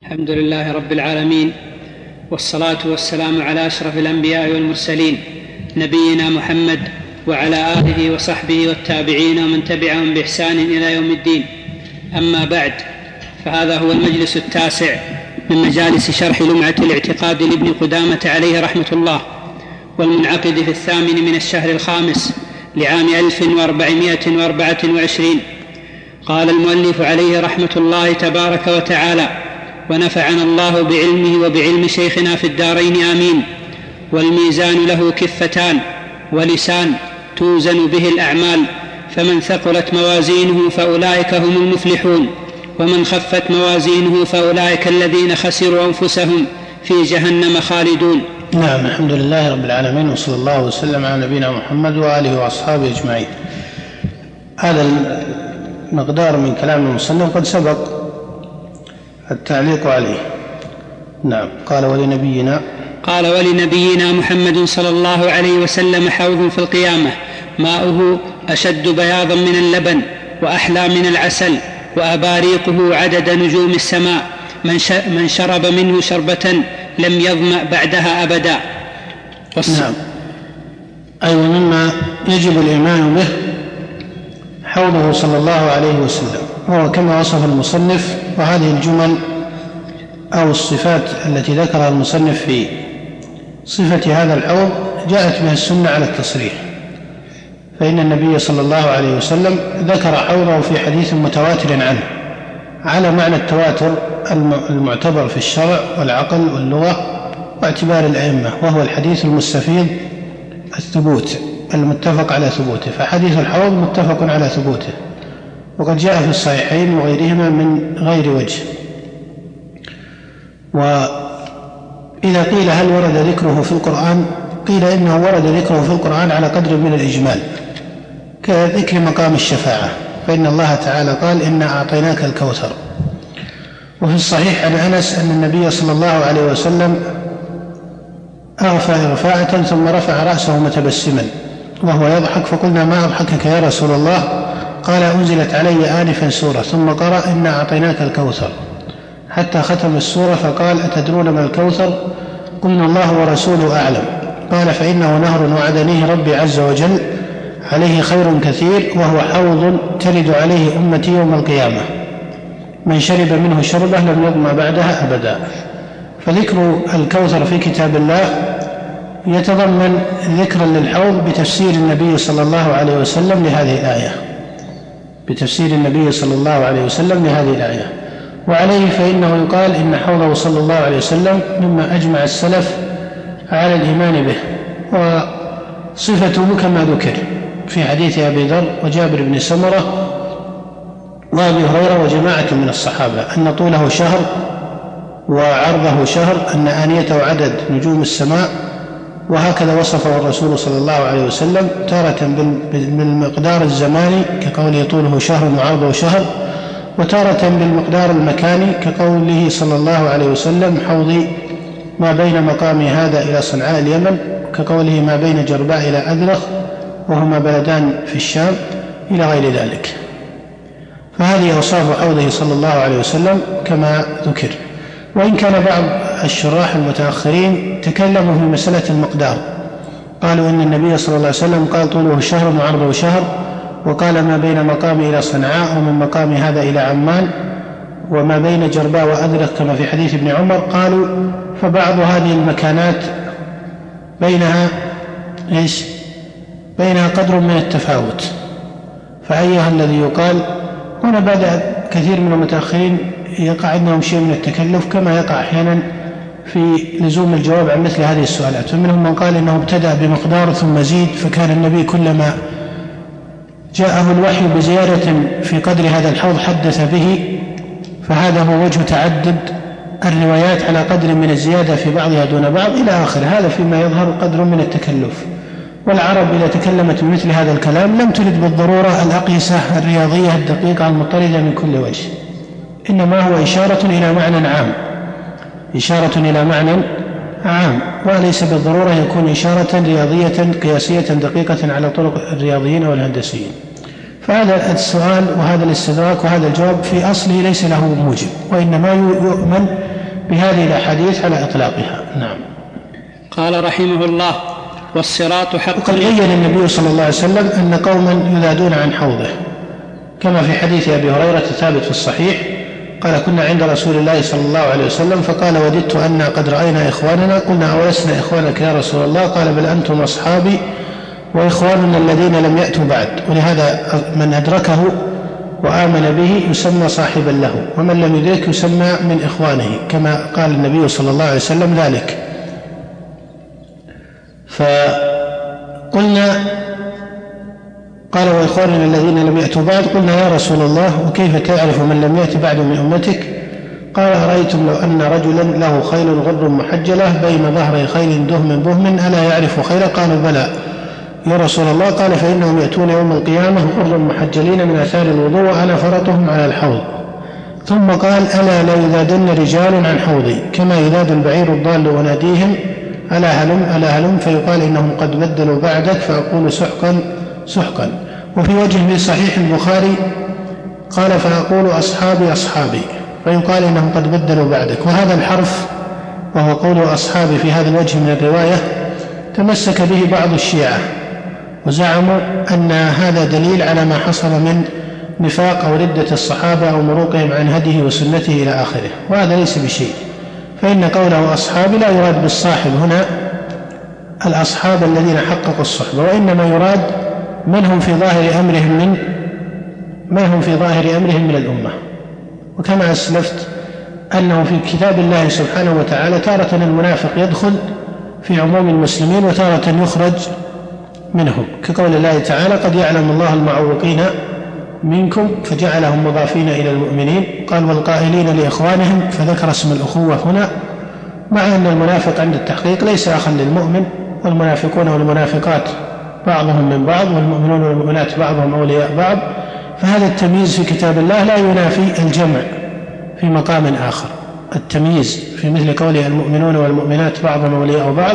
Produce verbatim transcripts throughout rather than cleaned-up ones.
الحمد لله رب العالمين، والصلاة والسلام على أشرف الأنبياء والمرسلين نبينا محمد وعلى آله وصحبه والتابعين ومن تبعهم بإحسان إلى يوم الدين. أما بعد، فهذا هو المجلس التاسع من مجالس شرح لمعة الاعتقاد لابن قدامة عليه رحمة الله، والمنعقد في الثامن من الشهر الخامس لعام ألف وأربعمائة وأربعة وعشرين. قال المؤلف عليه رحمة الله تبارك وتعالى: ونفعنا الله بعلمه وبعلم شيخنا في الدارين آمين. والميزان له كفتان ولسان توزن به الأعمال، فمن ثقلت موازينه فأولئك هم المفلحون، ومن خفت موازينه فأولئك الذين خسروا أنفسهم في جهنم خالدون. نعم، الحمد لله رب العالمين، وصلى الله وسلم على نبينا محمد وآله وأصحابه أجمعين. هذا المقدار من كلام المصنف قد سبق التعليق عليه. نعم. قال ولنبينا قال ولنبينا محمد صلى الله عليه وسلم حوض في القيامة ماؤه أشد بياضا من اللبن وأحلى من العسل، وأباريقه عدد نجوم السماء، من شرب منه شربة لم يظمأ بعدها أبدا. نعم. أي أيوة، مما يجب الإيمان به حوضه صلى الله عليه وسلم، وهو كما وصف المصنف. وهذه الجمل أو الصفات التي ذكرها المصنف في صفة هذا الحوض جاءت بها السنة على التصريح، فإن النبي صلى الله عليه وسلم ذكر حوضه في حديث متواتر عنه على معنى التواتر المعتبر في الشرع والعقل واللغة واعتبار الأئمة، وهو الحديث المستفيض الثبوت المتفق على ثبوته. فحديث الحوض متفق على ثبوته، وقد جاء في الصحيحين وغيرهما من غير وجه. وإذا قيل هل ورد ذكره في القرآن، قيل إنه ورد ذكره في القرآن على قدر من الإجمال، كذكر مقام الشفاعة، فإن الله تعالى قال: إنا أعطيناك الكوثر. وفي الصحيح عن أنس أن النبي صلى الله عليه وسلم أغفى إغفاءة ثم رفع رأسه متبسما وهو يضحك، فقلنا: ما أضحكك يا رسول الله؟ قال: أنزلت علي آنفا سورة ثم قرأ: إنا أعطيناك الكوثر، حتى ختم السورة فقال: أتدرون ما الكوثر؟ قلنا: الله ورسوله أعلم. قال: فإنه نهر وعدنيه ربي عز وجل، عليه خير كثير، وهو حوض ترد عليه أمتي يوم القيامة، من شرب منه شربة لم يظمأ بعدها أبدا. فذكر الكوثر في كتاب الله يتضمن ذكرا للحوض بتفسير النبي صلى الله عليه وسلم لهذه الآية بتفسير النبي صلى الله عليه وسلم لهذه الآية. وعليه فإنه يقال إن حوضه صلى الله عليه وسلم مما أجمع السلف على الإيمان به، وصفته كما ذكر في حديث أبي ذر وجابر بن سمرة وأبي هريرة وجماعة من الصحابة أن طوله شهر وعرضه شهر، أن آنيته عدد نجوم السماء. وهكذا وصفه الرسول صلى الله عليه وسلم تارة بالمقدار الزماني كقوله طوله شهر وعرضه شهر، وتارة بالمقدار المكاني كقوله صلى الله عليه وسلم: حوضي ما بين مقامي هذا إلى صنعاء اليمن، كقوله ما بين جرباء إلى أذرخ، وهما بلدان في الشام، إلى غير ذلك. فهذه أوصاف حوضه صلى الله عليه وسلم كما ذكر. وإن كان بعض الشراح المتأخرين تكلموا في مسألة المقدار، قالوا إن النبي صلى الله عليه وسلم قال طوله شهر وعرضه شهر، وقال ما بين مقامي إلى صنعاء، ومن مقامي هذا إلى عمان، وما بين جرباء وأذرخ كما في حديث ابن عمر. قالوا فبعض هذه المكانات بينها إيش؟ بينها قدر من التفاوت، فأيها الذي يقال. هنا بعد كثير من المتأخرين يقع عندهم شيء من التكلف، كما يقع أحيانا في لزوم الجواب عن مثل هذه السؤالات. فمنهم من قال إنه ابتدأ بمقدار ثم زيد، فكان النبي كلما جاءه الوحي بزيادة في قدر هذا الحوض حدث به، فهذا هو وجه تعدد الروايات على قدر من الزيادة في بعضها دون بعض إلى آخر. هذا فيما يظهر قدر من التكلف. والعرب إذا تكلمت بمثل هذا الكلام لم ترد بالضرورة الأقيسة الرياضية الدقيقة المضطردة من كل وجه، إنما هو إشارة إلى معنى عام إشارة إلى معنى عام وليس بالضرورة يكون إشارة رياضية قياسية دقيقة على طرق الرياضيين والهندسيين. فهذا السؤال وهذا الاستدراك وهذا الجواب في أصله ليس له موجب، وإنما يؤمن بهذه الأحاديث على إطلاقها. نعم. قال رحمه الله: والصراط حق. وقد بين النبي صلى الله عليه وسلم أن قوما يذادون عن حوضه، كما في حديث أبي هريرة الثابت في الصحيح قال: كنا عند رسول الله صلى الله عليه وسلم فقال: وددت أن قد رأينا إخواننا. قلنا: أولسنا إخوانك يا رسول الله؟ قال: بل أنتم أصحابي وإخواننا الذين لم يأتوا بعد. ولهذا من أدركه وآمن به يسمى صاحبا له، ومن لم يدرك يسمى من إخوانه، كما قال النبي صلى الله عليه وسلم ذلك. فقلنا: قال: وإخواننا الذين لم يأتوا بعد. قلنا: يا رسول الله، وكيف تعرف من لم يأت بعد من أمتك؟ قال: أرأيتم لو أن رجلا له خيل غر محجلة بين ظهري خيل دهم بهم ألا يعرف خيلا؟ قالوا: بلى يا رسول الله. قال: فإنهم يأتون يوم القيامة غر محجلين من آثار الوضوء وأنا فرطهم على الحوض. ثم قال: ألا لا يذادن رجال عن حوضي كما يذاد البعير الضال وناديهم ألا هلم ألا هلم، فيقال إنهم قد بدلوا بعدك، فأقول سحقا سحقا. وفي وجه في صحيح البخاري قال: فأقول أصحابي أصحابي، فيقال إنهم قد بدلوا بعدك. وهذا الحرف وهو قول أصحابي في هذا الوجه من الرواية تمسك به بعض الشيعة وزعموا أن هذا دليل على ما حصل من نفاق أو ردة الصحابة أو مروقهم عن هديه وسنته إلى آخره، وهذا ليس بشيء. فإن قوله أصحابي لا يراد بالصاحب هنا الأصحاب الذين حققوا الصحبة، وإنما يراد من هم في ظاهر أمرهم من ما هم في ظاهر أمرهم من الأمة. وكما أسلفت أنه في كتاب الله سبحانه وتعالى تارة المنافق يدخل في عموم المسلمين وتارة يخرج منهم، كقول الله تعالى: قد يعلم الله المعوقين منكم فجعلهم مضافين إلى المؤمنين. قال: والقائلين لإخوانهم، فذكر اسم الأخوة هنا، مع أن المنافق عند التحقيق ليس أخا للمؤمن، والمنافقون والمنافقات بعضهم من بعض، والمؤمنون والمؤمنات بعضهم أولياء بعض. فهذا التمييز في كتاب الله لا ينافي الجمع في مقام آخر. التمييز في مثل قوله المؤمنون والمؤمنات بعضهم أولياء بعض،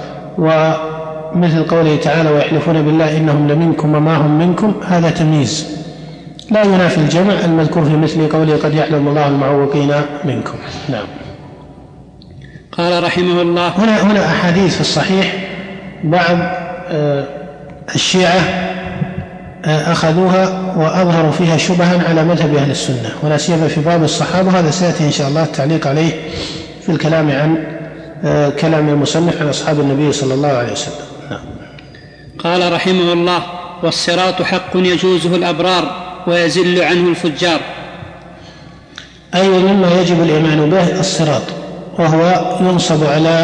ومثل قوله تعالى: ويحلفون بالله إنهم لمنكم وما هم منكم، هذا تمييز لا ينافي الجمع المذكور في مثل قوله: قد يعلم الله المعوقين منكم. نعم. قال رحمه الله: هنا هنا أحاديث في الصحيح بعض الشيعة أخذوها وأظهروا فيها شبها على مذهب أهل السنة، ولا سيما في باب الصحابة. هذا سيأتي إن شاء الله التعليق عليه في الكلام عن كلام المصنف عن أصحاب النبي صلى الله عليه وسلم. نعم. قال رحمه الله: والصراط حق يجوزه الأبرار ويزل عنه الفجار. أي مما يجب الإيمان به الصراط، وهو ينصب على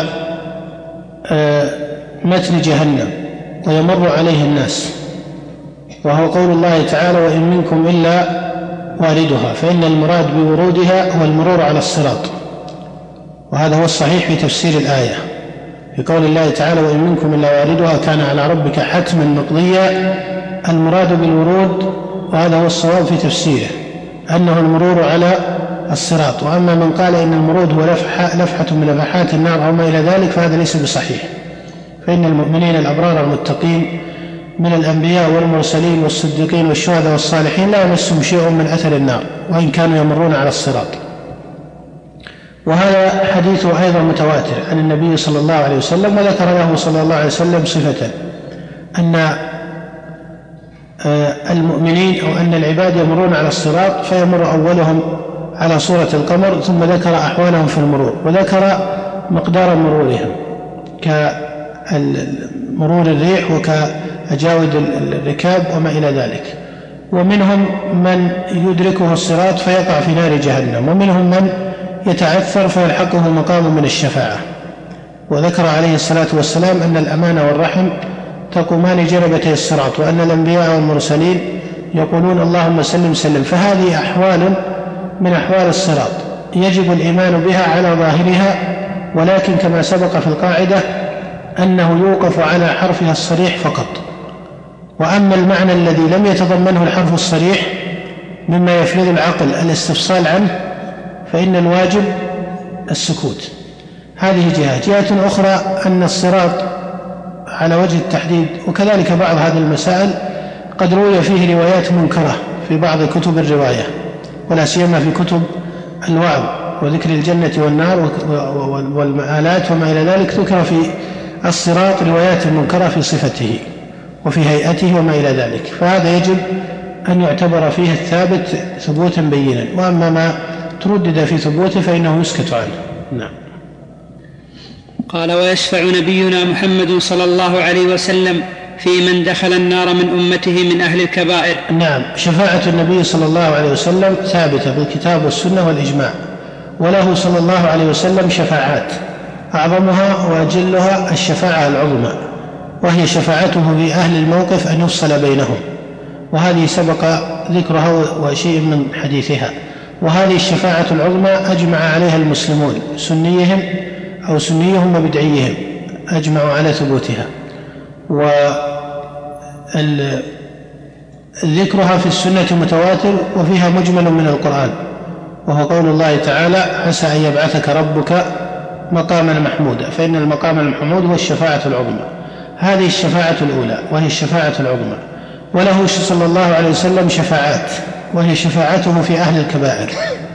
متن جهنم ويمر عليه الناس، وهو قول الله تعالى: وإن منكم إلا واردها، فإن المراد بورودها هو المرور على الصراط، وهذا هو الصحيح في تفسير الآية في قول الله تعالى: وإن منكم إلا واردها كان على ربك حتما مقضيا. المراد بالورود، وهذا هو الصواب في تفسيره، أنه المرور على الصراط. وأما من قال إن المرود هو لفحة, لفحة من لفحات النار أو ما إلى ذلك فهذا ليس بصحيح، فإن المؤمنين الأبرار المتقين من الأنبياء والمرسلين والصديقين والشهداء والصالحين لا يمسهم شيء من أثر النار وإن كانوا يمرون على الصراط. وهذا حديثه أيضا متواتر عن النبي صلى الله عليه وسلم، وذكر له صلى الله عليه وسلم صفة أن المؤمنين أو أن العباد يمرون على الصراط فيمر أولهم على صورة القمر، ثم ذكر أحوالهم في المرور وذكر مقدار مرورهم كمرور الريح وكأجاود الركاب وما إلى ذلك. ومنهم من يدركه الصراط فيقع في نار جهنم، ومنهم من يتعثر فيلحقه مقام من الشفاعة. وذكر عليه الصلاة والسلام أن الأمان والرحم تقومان جنبتي الصراط، وأن الأنبياء والمرسلين يقولون اللهم سلم سلم. فهذه أحوال من أحوال الصراط يجب الإيمان بها على ظاهرها، ولكن كما سبق في القاعدة أنه يوقف على حرفها الصريح فقط. وأما المعنى الذي لم يتضمنه الحرف الصريح مما يفرض العقل الاستفصال عنه فإن الواجب السكوت. هذه جهة. جهة أخرى أن الصراط على وجه التحديد، وكذلك بعض هذه المسائل قد روي فيه روايات منكرة في بعض كتب الرواية، ولا سيما في كتب الوعظ وذكر الجنة والنار والمآلات وما إلى ذلك، ذكر في الصراط روايات منكرة في صفته وفي هيئته وما إلى ذلك، فهذا يجب أن يعتبر فيه الثابت ثبوتا بينا، وأما ما تردد في ثبوته فإنه يسكت عنه. نعم. قال: ويشفع نبينا محمد صلى الله عليه وسلم في من دخل النار من أمته من أهل الكبائر. نعم، شفاعة النبي صلى الله عليه وسلم ثابتة بالكتاب والسنة والإجماع، وله صلى الله عليه وسلم شفاعات، أعظمها وأجلها الشفاعة العظمى، وهي شفاعته في أهل الموقف أن يفصل بينهم، وهذه سبق ذكرها وشيء من حديثها. وهذه الشفاعة العظمى أجمع عليها المسلمون، سنيهم أو سنيهم وبدعيهم، أجمعوا على ثبوتها. وذكرها في السنة متواتر، وفيها مجمل من القرآن، وهو قول الله تعالى: عسى أن يبعثك ربك مقاما محمودا، فإن المقام المحمود هو الشفاعة العظمى. هذه الشفاعة الأولى وهي الشفاعة العظمى. وله صلى الله عليه وسلم شفاعات، وهي شفاعته في أهل الكبائر.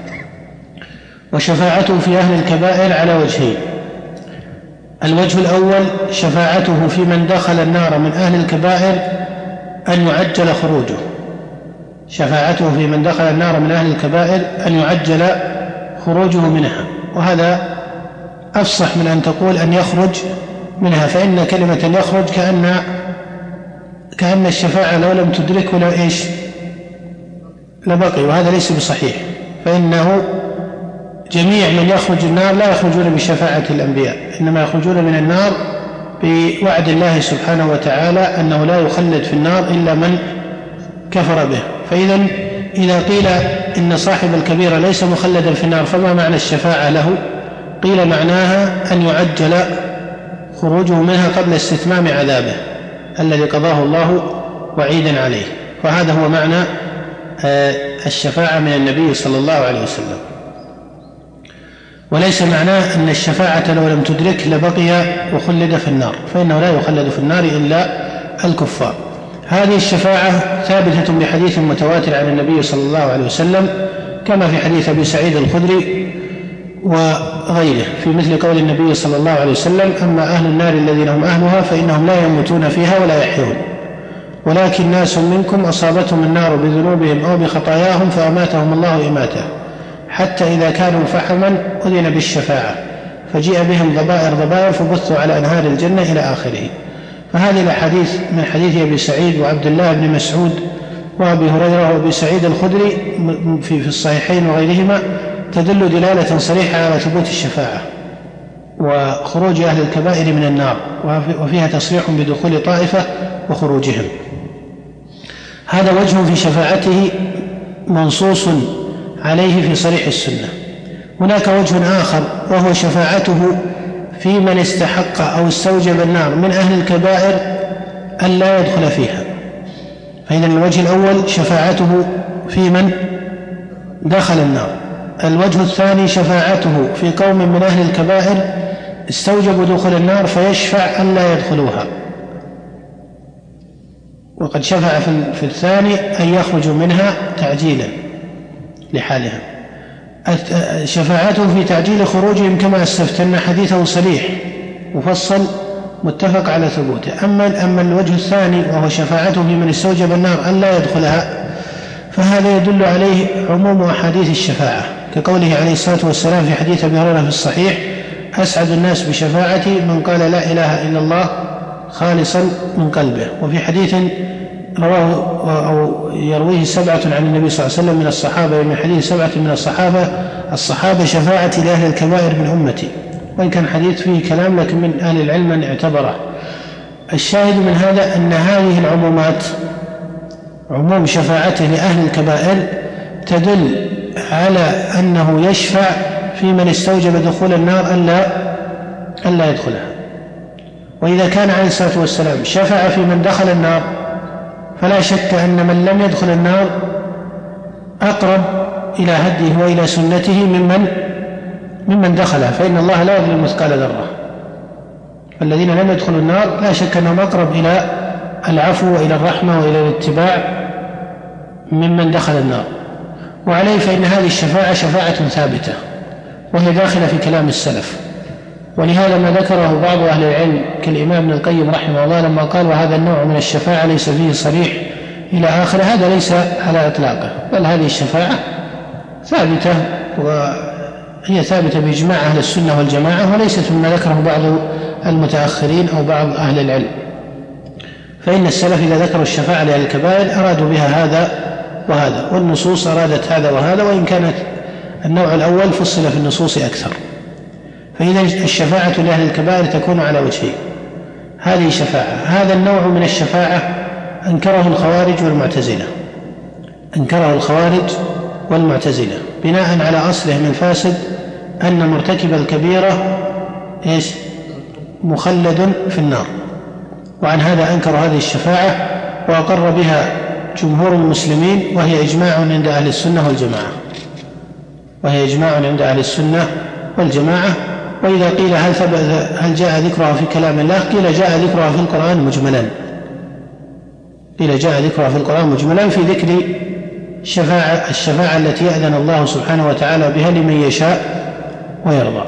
وشفاعته في أهل الكبائر على وجهين: الوجه الأول شفاعته في من دخل النار من أهل الكبائر أن يعجل خروجه، شفاعته في من دخل النار من أهل الكبائر أن يعجل خروجه منها، وهذا أفصح من أن تقول أن يخرج منها، فإن كلمة يخرج كأن كأن الشفاعة لو لم تدركه لو إيش لبقي، وهذا ليس بصحيح، فإنه جميع من يخرج النار لا يخرجون بشفاعة الأنبياء، إنما يخرجون من النار بوعد الله سبحانه وتعالى أنه لا يخلد في النار إلا من كفر به. فإذا إذا قيل إن صاحب الكبيرة ليس مخلدا في النار، فما معنى الشفاعة له؟ قيل معناها أن يعجل خروجه منها قبل استتمام عذابه الذي قضاه الله وعيدا عليه، فهذا هو معنى الشفاعة من النبي صلى الله عليه وسلم. وليس معناه أن الشفاعة لو لم تدرك لبقي وخلد في النار، فإنه لا يخلد في النار إلا الكفار. هذه الشفاعة ثابتة بحديث متواتر عن النبي صلى الله عليه وسلم، كما في حديث أبي سعيد الخدري وغيره في مثل قول النبي صلى الله عليه وسلم: أما أهل النار الذين هم أهلها فإنهم لا يموتون فيها ولا يحيون، ولكن ناس منكم أصابتهم النار بذنوبهم أو بخطاياهم فأماتهم الله إماتة، حتى إذا كانوا فحما أذن بالشفاعة، فجيء بهم ضبائر ضبائر فبثوا على أنهار الجنة إلى آخره. فهذه الأحاديث من حديث أبي سعيد وعبد الله بن مسعود وأبي هريرة وأبي سعيد الخدري في الصحيحين وغيرهما تدل دلالة صريحة على ثبوت الشفاعة وخروج أهل الكبائر من النار، وفيها تصريح بدخول طائفة وخروجهم. هذا وجه في شفاعته منصوص عليه في صريح السنة. هناك وجه آخر وهو شفاعته في من استحق أو استوجب النار من أهل الكبائر أن لا يدخل فيها. فإذا الوجه الأول شفاعته في من دخل النار. الوجه الثاني شفاعته في قوم من أهل الكبائر استوجبوا دخول النار فيشفع أن لا يدخلوها، وقد شفع في الثاني أن يخرجوا منها تعجيلا لحالها. شفاعته في تعجيل خروجهم كما استفتنا حديثه صريح مفصل متفق على ثبوته. أما, أما الوجه الثاني وهو شفاعته في من استوجب النار أن لا يدخلها، فهذا يدل عليه عموم أحاديث الشفاعة، كقوله عليه الصلاة والسلام في حديث أبي هريرة في الصحيح: أسعد الناس بشفاعتي من قال لا إله إلا الله خالصا من قلبه. وفي حديث رواه أو يرويه سبعة عن النبي صلى الله عليه وسلم من الصحابة، ومن حديث سبعة من الصحابة الصحابة شفاعتي لأهل الكبائر من أمتي، وإن كان حديث فيه كلام لكن من أهل العلم من اعتبره. الشاهد من هذا أن هذه العمومات عموم شفاعته لأهل الكبائر تدل على أنه يشفع في من استوجب دخول النار ألا ألا يدخلها. وإذا كان عليه الصلاة والسلام شفع في من دخل النار، فلا شك أن من لم يدخل النار أقرب إلى هديه وإلى سنته ممن ممن دخلها، فإن الله لا يظلم مثقال ذرة. فالذين لم يدخلوا النار لا شك أنهم أقرب إلى العفو وإلى الرحمة وإلى الاتباع ممن دخل النار. وعليه فإن هذه الشفاعة شفاعة ثابتة وهي داخلة في كلام السلف، ولهذا ما ذكره بعض أهل العلم كالإمام ابن القيم رحمه الله لما قال وهذا النوع من الشفاعة ليس فيه صريح إلى آخر، هذا ليس على إطلاقه، بل هذه الشفاعة ثابتة وهي ثابتة بإجماع أهل السنة والجماعة، وليست مما ذكره بعض المتأخرين أو بعض أهل العلم. فإن السلف إذا ذكروا الشفاعة لأهل الكبائر أرادوا بها هذا وهذا، والنصوص أرادت هذا وهذا، وإن كانت النوع الأول فصل في النصوص أكثر. فإذا الشفاعة لأهل الكبائر تكون على وجهين، هذه شفاعة. هذا النوع من الشفاعة أنكره الخوارج والمعتزلة، أنكره الخوارج والمعتزلة بناء على أصلهم الفاسد أن مرتكب الكبيرة إيش؟ مخلد في النار، وعن هذا أنكر هذه الشفاعة وأقر بها جمهور المسلمين، وهي إجماع عند أهل السنة والجماعة، وهي إجماع عند أهل السنة والجماعة. وإذا قيل هل, هل جاء ذكرها في كلام الله؟ قيل جاء ذكرها في القرآن مجملا، قيل جاء ذكرها في القرآن مجملا في ذكر الشفاعة, الشفاعة التي يأذن الله سبحانه وتعالى بها لمن يشاء ويرضى.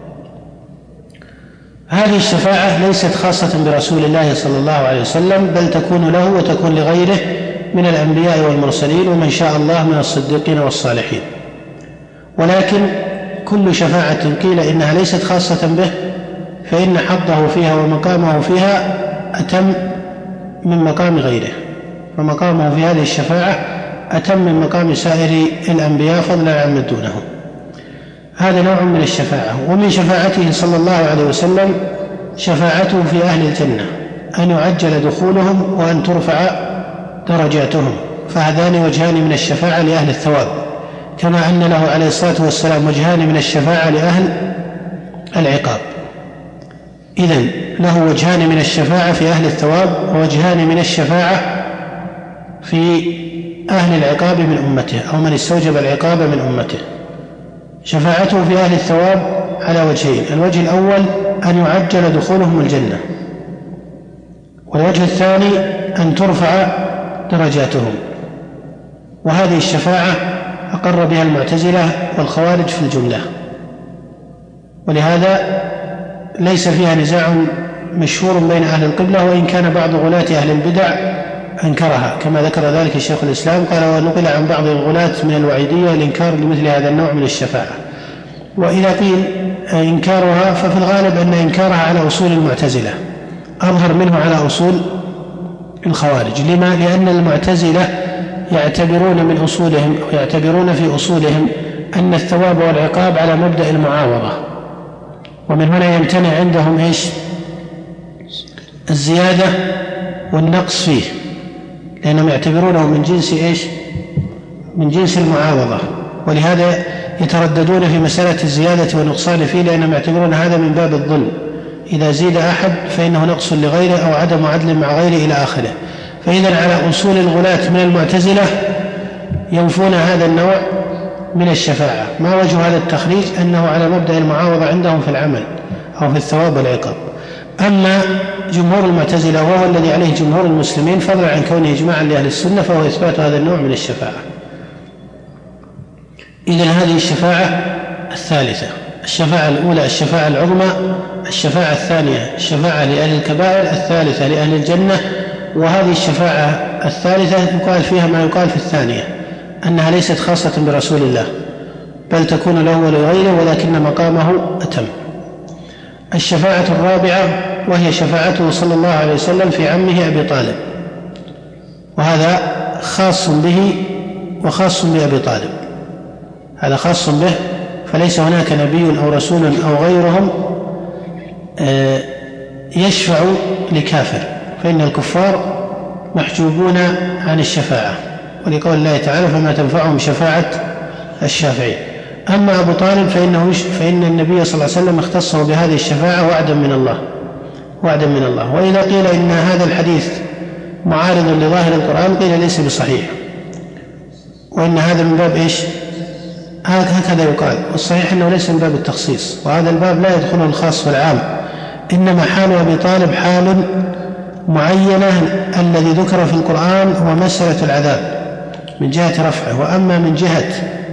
هذه الشفاعة ليست خاصة برسول الله صلى الله عليه وسلم، بل تكون له وتكون لغيره من الأنبياء والمرسلين ومن شاء الله من الصديقين والصالحين. ولكن كل شفاعة قيل إنها ليست خاصة به فإن حظه فيها ومقامه فيها أتم من مقام غيره، فمقامه في هذه الشفاعة أتم من مقام سائر الأنبياء فضلا عن من دونهم. هذا نوع من الشفاعة. ومن شفاعته صلى الله عليه وسلم شفاعته في أهل الجنة، أن يعجل دخولهم وأن ترفع درجاتهم، فهذان وجهان من الشفاعة لأهل الثواب، كما أن له عليه الصلاة والسلام وجهان من الشفاعة لأهل العقاب. إذن له وجهان من الشفاعة في أهل الثواب ووجهان من الشفاعة في أهل العقاب من أمته أو من استوجب العقاب من أمته. شفاعته في أهل الثواب على وجهين: الوجه الأول أن يعجل دخولهم الجنة، والوجه الثاني أن ترفع درجاتهم. وهذه الشفاعة أقر بها المعتزلة والخوارج في الجملة، ولهذا ليس فيها نزاع مشهور بين أهل القبلة، وإن كان بعض غلاة أهل البدع أنكرها كما ذكر ذلك الشيخ الإسلام، قال ونقل عن بعض الغلاة من الوعيدية الإنكار لمثل هذا النوع من الشفاعة. وإذا قيل إنكارها ففي الغالب أن إنكارها على أصول المعتزلة أظهر منه على أصول الخوارج. لما؟ لأن المعتزلة يعتبرون من أصولهم أو يعتبرون في أصولهم أن الثواب والعقاب على مبدأ المعاوضة، ومن هنا يمتنع عندهم إيش؟ الزيادة والنقص فيه، لأنهم يعتبرونه من جنس إيش؟ من جنس المعاوضة، ولهذا يترددون في مسألة الزيادة والنقصان فيه، لأنهم يعتبرون هذا من باب الظلم، إذا زيد أحد فإنه نقص لغيره أو عدم عدل مع غيره إلى آخره. فإذا على أصول الغلاة من المعتزلة ينفون هذا النوع من الشفاعة. ما وجه هذا التخريج؟ أنه على مبدأ المعاوضة عندهم في العمل أو في الثواب والعقاب. أما جمهور المعتزلة وهو الذي عليه جمهور المسلمين فضلا عن كونه إجماعا لأهل السنة فهو إثبات هذا النوع من الشفاعة. إذن هذه الشفاعة الثالثة. الشفاعة الأولى الشفاعة العظمى، الشفاعة الثانية الشفاعة لأهل الكبائر، الثالثة لأهل الجنة. وهذه الشفاعة الثالثة يقال فيها ما يقال في الثانية، أنها ليست خاصة برسول الله بل تكون له ولغيره، ولكن مقامه أتم. الشفاعة الرابعة وهي شفاعته صلى الله عليه وسلم في عمه أبي طالب، وهذا خاص به وخاص بأبي طالب، هذا خاص به، فليس هناك نبي أو رسول أو غيرهم يشفع لكافر، فإن الكفار محجوبون عن الشفاعة، ولقول الله تعالى فما تنفعهم شفاعة الشافعين. أما أبو طالب فإنه فإن النبي صلى الله عليه وسلم اختصه بهذه الشفاعة وعدا من الله وعدا من الله. وإذا قيل إن هذا الحديث معارض لظاهر القرآن قيل ليس بصحيح، وإن هذا من باب إيش؟ هكذا يقال، والصحيح أنه ليس من باب التخصيص، وهذا الباب لا يدخله الخاص والعام، إنما حال أبي طالب حال معينة الذي ذكر في القرآن هو مسألة العذاب من جهة رفعه، وأما من جهة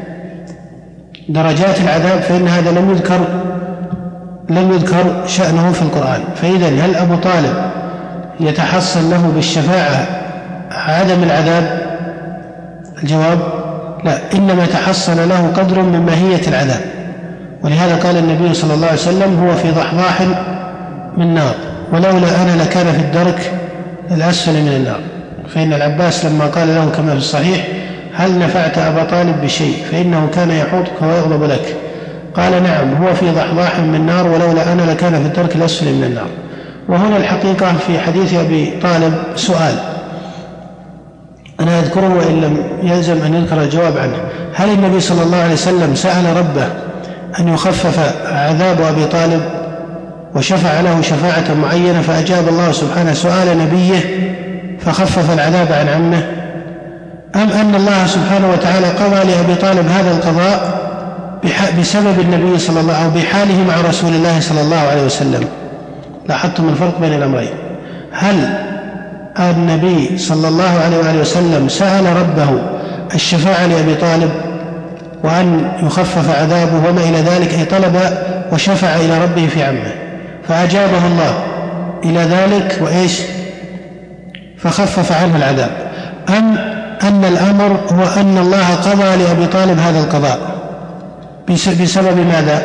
درجات العذاب فإن هذا لم يذكر لم يذكر شأنه في القرآن. فإذن هل أبو طالب يتحصل له بالشفاعة عدم العذاب؟ الجواب لا، إنما تحصل له قدر من ماهية العذاب، ولهذا قال النبي صلى الله عليه وسلم هو في ضحضاح من نار ولولا أنا لكان في الدرك الأسفل من النار. فإن العباس لما قال له كما في الصحيح هل نفعت أبا طالب بشيء فإنه كان يحوطك ويغضب لك، قال نعم هو في ضحضاح من نار ولولا أنا لكان في الدرك الأسفل من النار. وهنا الحقيقة في حديث أبي طالب سؤال أنا أذكره وإن لم يلزم أن يذكر الجواب عنه. هل النبي صلى الله عليه وسلم سأل ربه أن يخفف عذاب أبي طالب وشفع له شفاعة معينة فأجاب الله سبحانه سؤال نبيه فخفف العذاب عن عمه، أم أن الله سبحانه وتعالى قضى لأبي طالب هذا القضاء بسبب النبي صلى الله عليه وسلم أو بحاله مع رسول الله صلى الله عليه وسلم؟ لاحظتم الفرق بين الأمرين. هل النبي صلى الله عليه وآله وسلم سأل ربه الشفاعة لأبي طالب وأن يخفف عذابه وما إلى ذلك، أي طلب وشفع إلى ربه في عمه فأجابه الله إلى ذلك وإيش فخفف عنه العذاب، أم أن الأمر هو أن الله قضى لأبي طالب هذا القضاء بسبب ماذا؟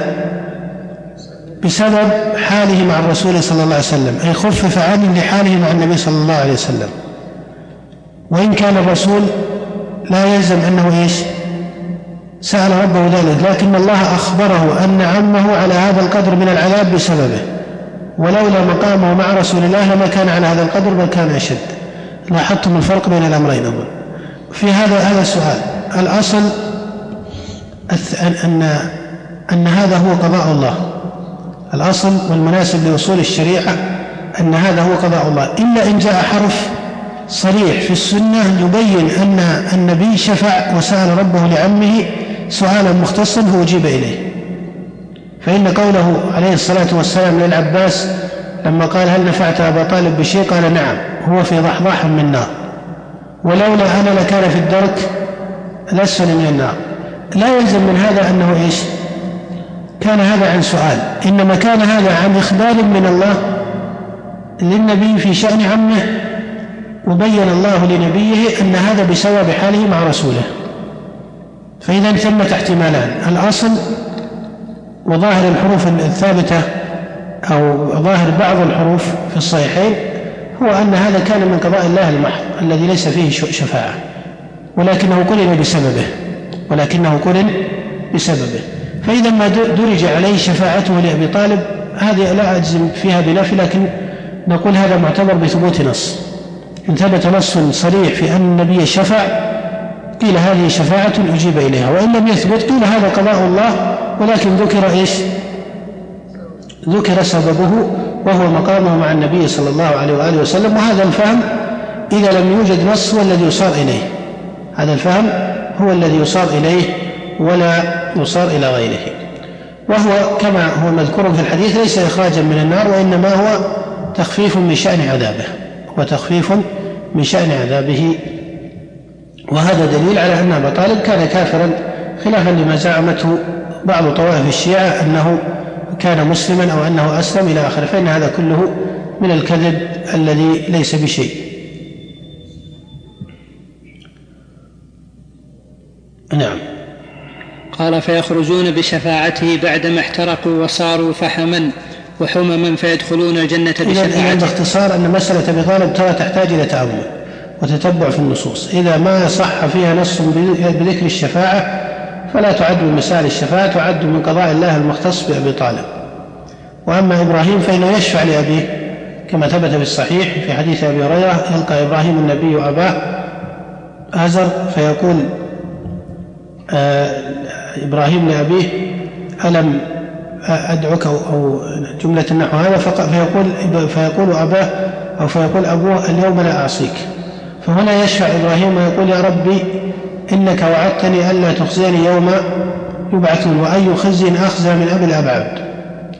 بسبب حاله مع الرسول صلى الله عليه وسلم، أي خفف عنه لحاله مع النبي صلى الله عليه وسلم. وإن كان الرسول لا يلزم أنه إيش سأل ربه ذلك، لكن الله أخبره أن عمه على هذا القدر من العذاب بسببه، ولولا مقامه مع رسول الله لما كان على هذا القدر بل كان أشد. لاحظتم الفرق بين الأمرين أظن في هذا هذا السؤال. الأصل أن أن هذا هو قضاء الله، الأصل والمناسب لأصول الشريعة أن هذا هو قضاء الله، إلا إن جاء حرف صريح في السنة يبين أن النبي شفع وسأل ربه لعمه سؤالا مختصا فأجيب إليه. فإن قوله عليه الصلاة والسلام للعباس لما قال هل نفعت أبا طالب بشيء قال نعم هو في ضحضاح من نار ولولا أنا لكان في الدرك الأسفل من النار، لا يلزم من هذا أنه إيش كان هذا عن سؤال، إنما كان هذا عن إخبار من الله للنبي في شأن عمه، وبين الله لنبيه أن هذا بسبب حاله مع رسوله. فإذا ثمة احتمالان، الأصل وظاهر الحروف الثابتة أو ظاهر بعض الحروف في الصحيحين هو أن هذا كان من قضاء الله المحض الذي ليس فيه شفاعة، ولكنه قرن بسببه ولكنه قرن بسببه فإذا ما درج عليه شفاعته لأبي طالب هذه لا أجزم فيها بنفي، لكن نقول هذا معتبر بثبوت نص. إن ثبت نص صريح في أن النبي شفع قيل هذه شفاعة أجيب إليها، وإن لم يثبت قيل هذا قضاء الله ولكن ذكر إيش ذكر سببه وهو مقامه مع النبي صلى الله عليه وآله وسلم. وهذا الفهم إذا لم يوجد نص هو الذي يصار إليه، هذا الفهم هو الذي يصار إليه ولا يصار إلى غيره، وهو كما هو مذكور في الحديث ليس إخراجا من النار وإنما هو تخفيف من شأن عذابه وتخفيف من شأن عذابه. وهذا دليل على أن أبا طالب كان كافرا خلافا لما زعمته بعض طوائف الشيعة أنه كان مسلما أو أنه أسلم إلى آخره، فإن هذا كله من الكذب الذي ليس بشيء. نعم. قال فيخرجون بشفاعته بعدما احترقوا وصاروا فحما وحمما فيدخلون الجنة بشفاعته. إذا باختصار أن مسألة أبي طالب ترى تحتاج إلى تأمل وتتبع في النصوص، إذا ما صح فيها نص بذكر الشفاعة فلا تعد من مسائل الشفاعة، تعد من قضاء الله المختص بأبي طالب. وأما إبراهيم فإنه يشفع لأبيه كما ثبت في الصحيح في حديث أبي هريرة يلقى إبراهيم النبي أباه آزر فيقول آه إبراهيم لأبيه ألم أدعوك أو جملة النحو هذا، فيقول, فيقول أباه أو فيقول أبوه اليوم لا أعصيك. فهنا يشفع إبراهيم ويقول يا ربي إنك وعدتني ألا تخزيني يوم يبعثون وأي خزي أخزى من أبي الأبعد.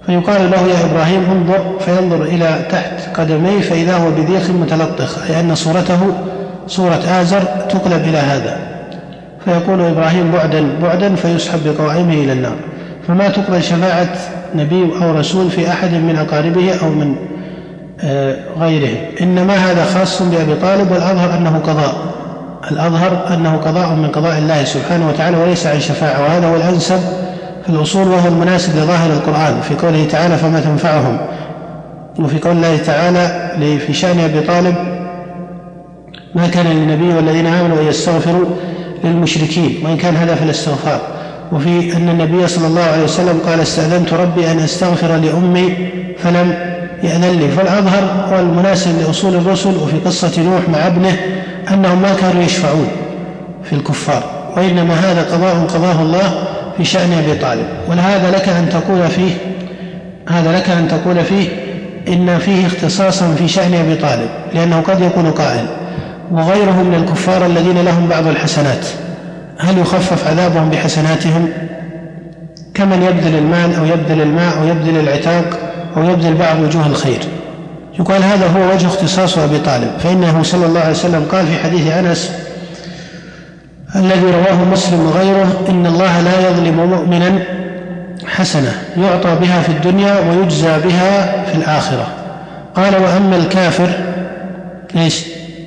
فيقال له يا إبراهيم انظر، فينظر إلى تحت قدميه فإذا هو بذيخ متلطخ، أي أن صورته صورة آزر تقلب إلى هذا، فيقول إبراهيم بعدا بعدا فيسحب بقوائمه إلى النار. فما تقبل شفاعة نبي أو رسول في أحد من أقاربه أو من غيره، إنما هذا خاص بأبي طالب، والأظهر أنه قضاء الأظهر أنه قضاء من قضاء الله سبحانه وتعالى وليس عن شفاعة، وهذا هو الأنسب في الأصول وهو المناسب لظاهر القرآن في قوله تعالى فما تنفعهم، وفي قول الله تعالى في شأن أبي طالب ما كان للنبي والذين آمنوا أن يستغفروا للمشركين، وإن كان هذا في الاستغفار. وفي أن النبي صلى الله عليه وسلم قال استأذنت ربي أن أستغفر لأمي فلم يأذن لي. فالأظهر والمناسب لأصول الرسل وفي قصة نوح مع ابنه أنهم ما كانوا يشفعون في الكفار، وإنما هذا قضاء قضاه الله في شأن أبي طالب. ولهذا لك أن تقول فيه هذا لك أن تقول فيه إن فيه اختصاصا في شأن أبي طالب، لأنه قد يكون قائل وغيرهم من الكفار الذين لهم بعض الحسنات هل يخفف عذابهم بحسناتهم كمن يبذل المال أو يبذل الماء أو يبذل العتاق أو يبذل بعض وجوه الخير؟ يقال هذا هو وجه اختصاص أبي طالب، فإنه صلى الله عليه وسلم قال في حديث أنس الذي رواه مسلم وغيره إن الله لا يظلم مؤمنا حسنة يعطى بها في الدنيا ويجزى بها في الآخرة. قال وأما الكافر إيش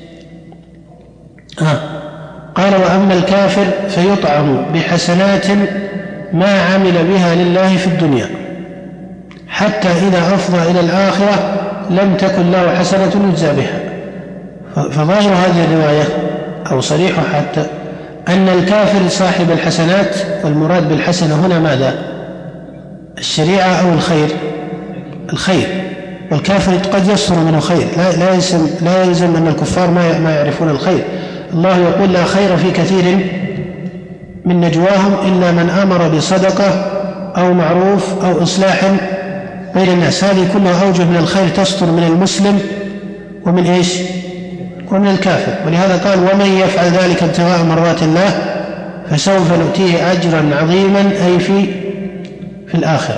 آه. قال وأما الكافر فيطعم بحسنات ما عمل بها لله في الدنيا حتى إذا أفضى إلى الآخرة لم تكن له حسنة يجزى بها. فظاهر هذه الرواية أو صريح حتى أن الكافر صاحب الحسنات، والمراد بالحسنة هنا ماذا؟ الشريعة أو الخير؟ الخير. والكافر قد يصدر منه خير، لا, لا, يلزم, لا يلزم أن الكفار ما, ما يعرفون الخير. الله يقول لا خير في كثير من نجواهم إلا من أمر بصدقة أو معروف أو إصلاح بين الناس. هذه كلها أوجه من الخير تصدر من المسلم ومن إيش؟ ومن الكافر. ولهذا قال ومن يفعل ذلك ابتغاء مرضات الله فسوف نؤتيه أجرا عظيما أي في في الآخرة.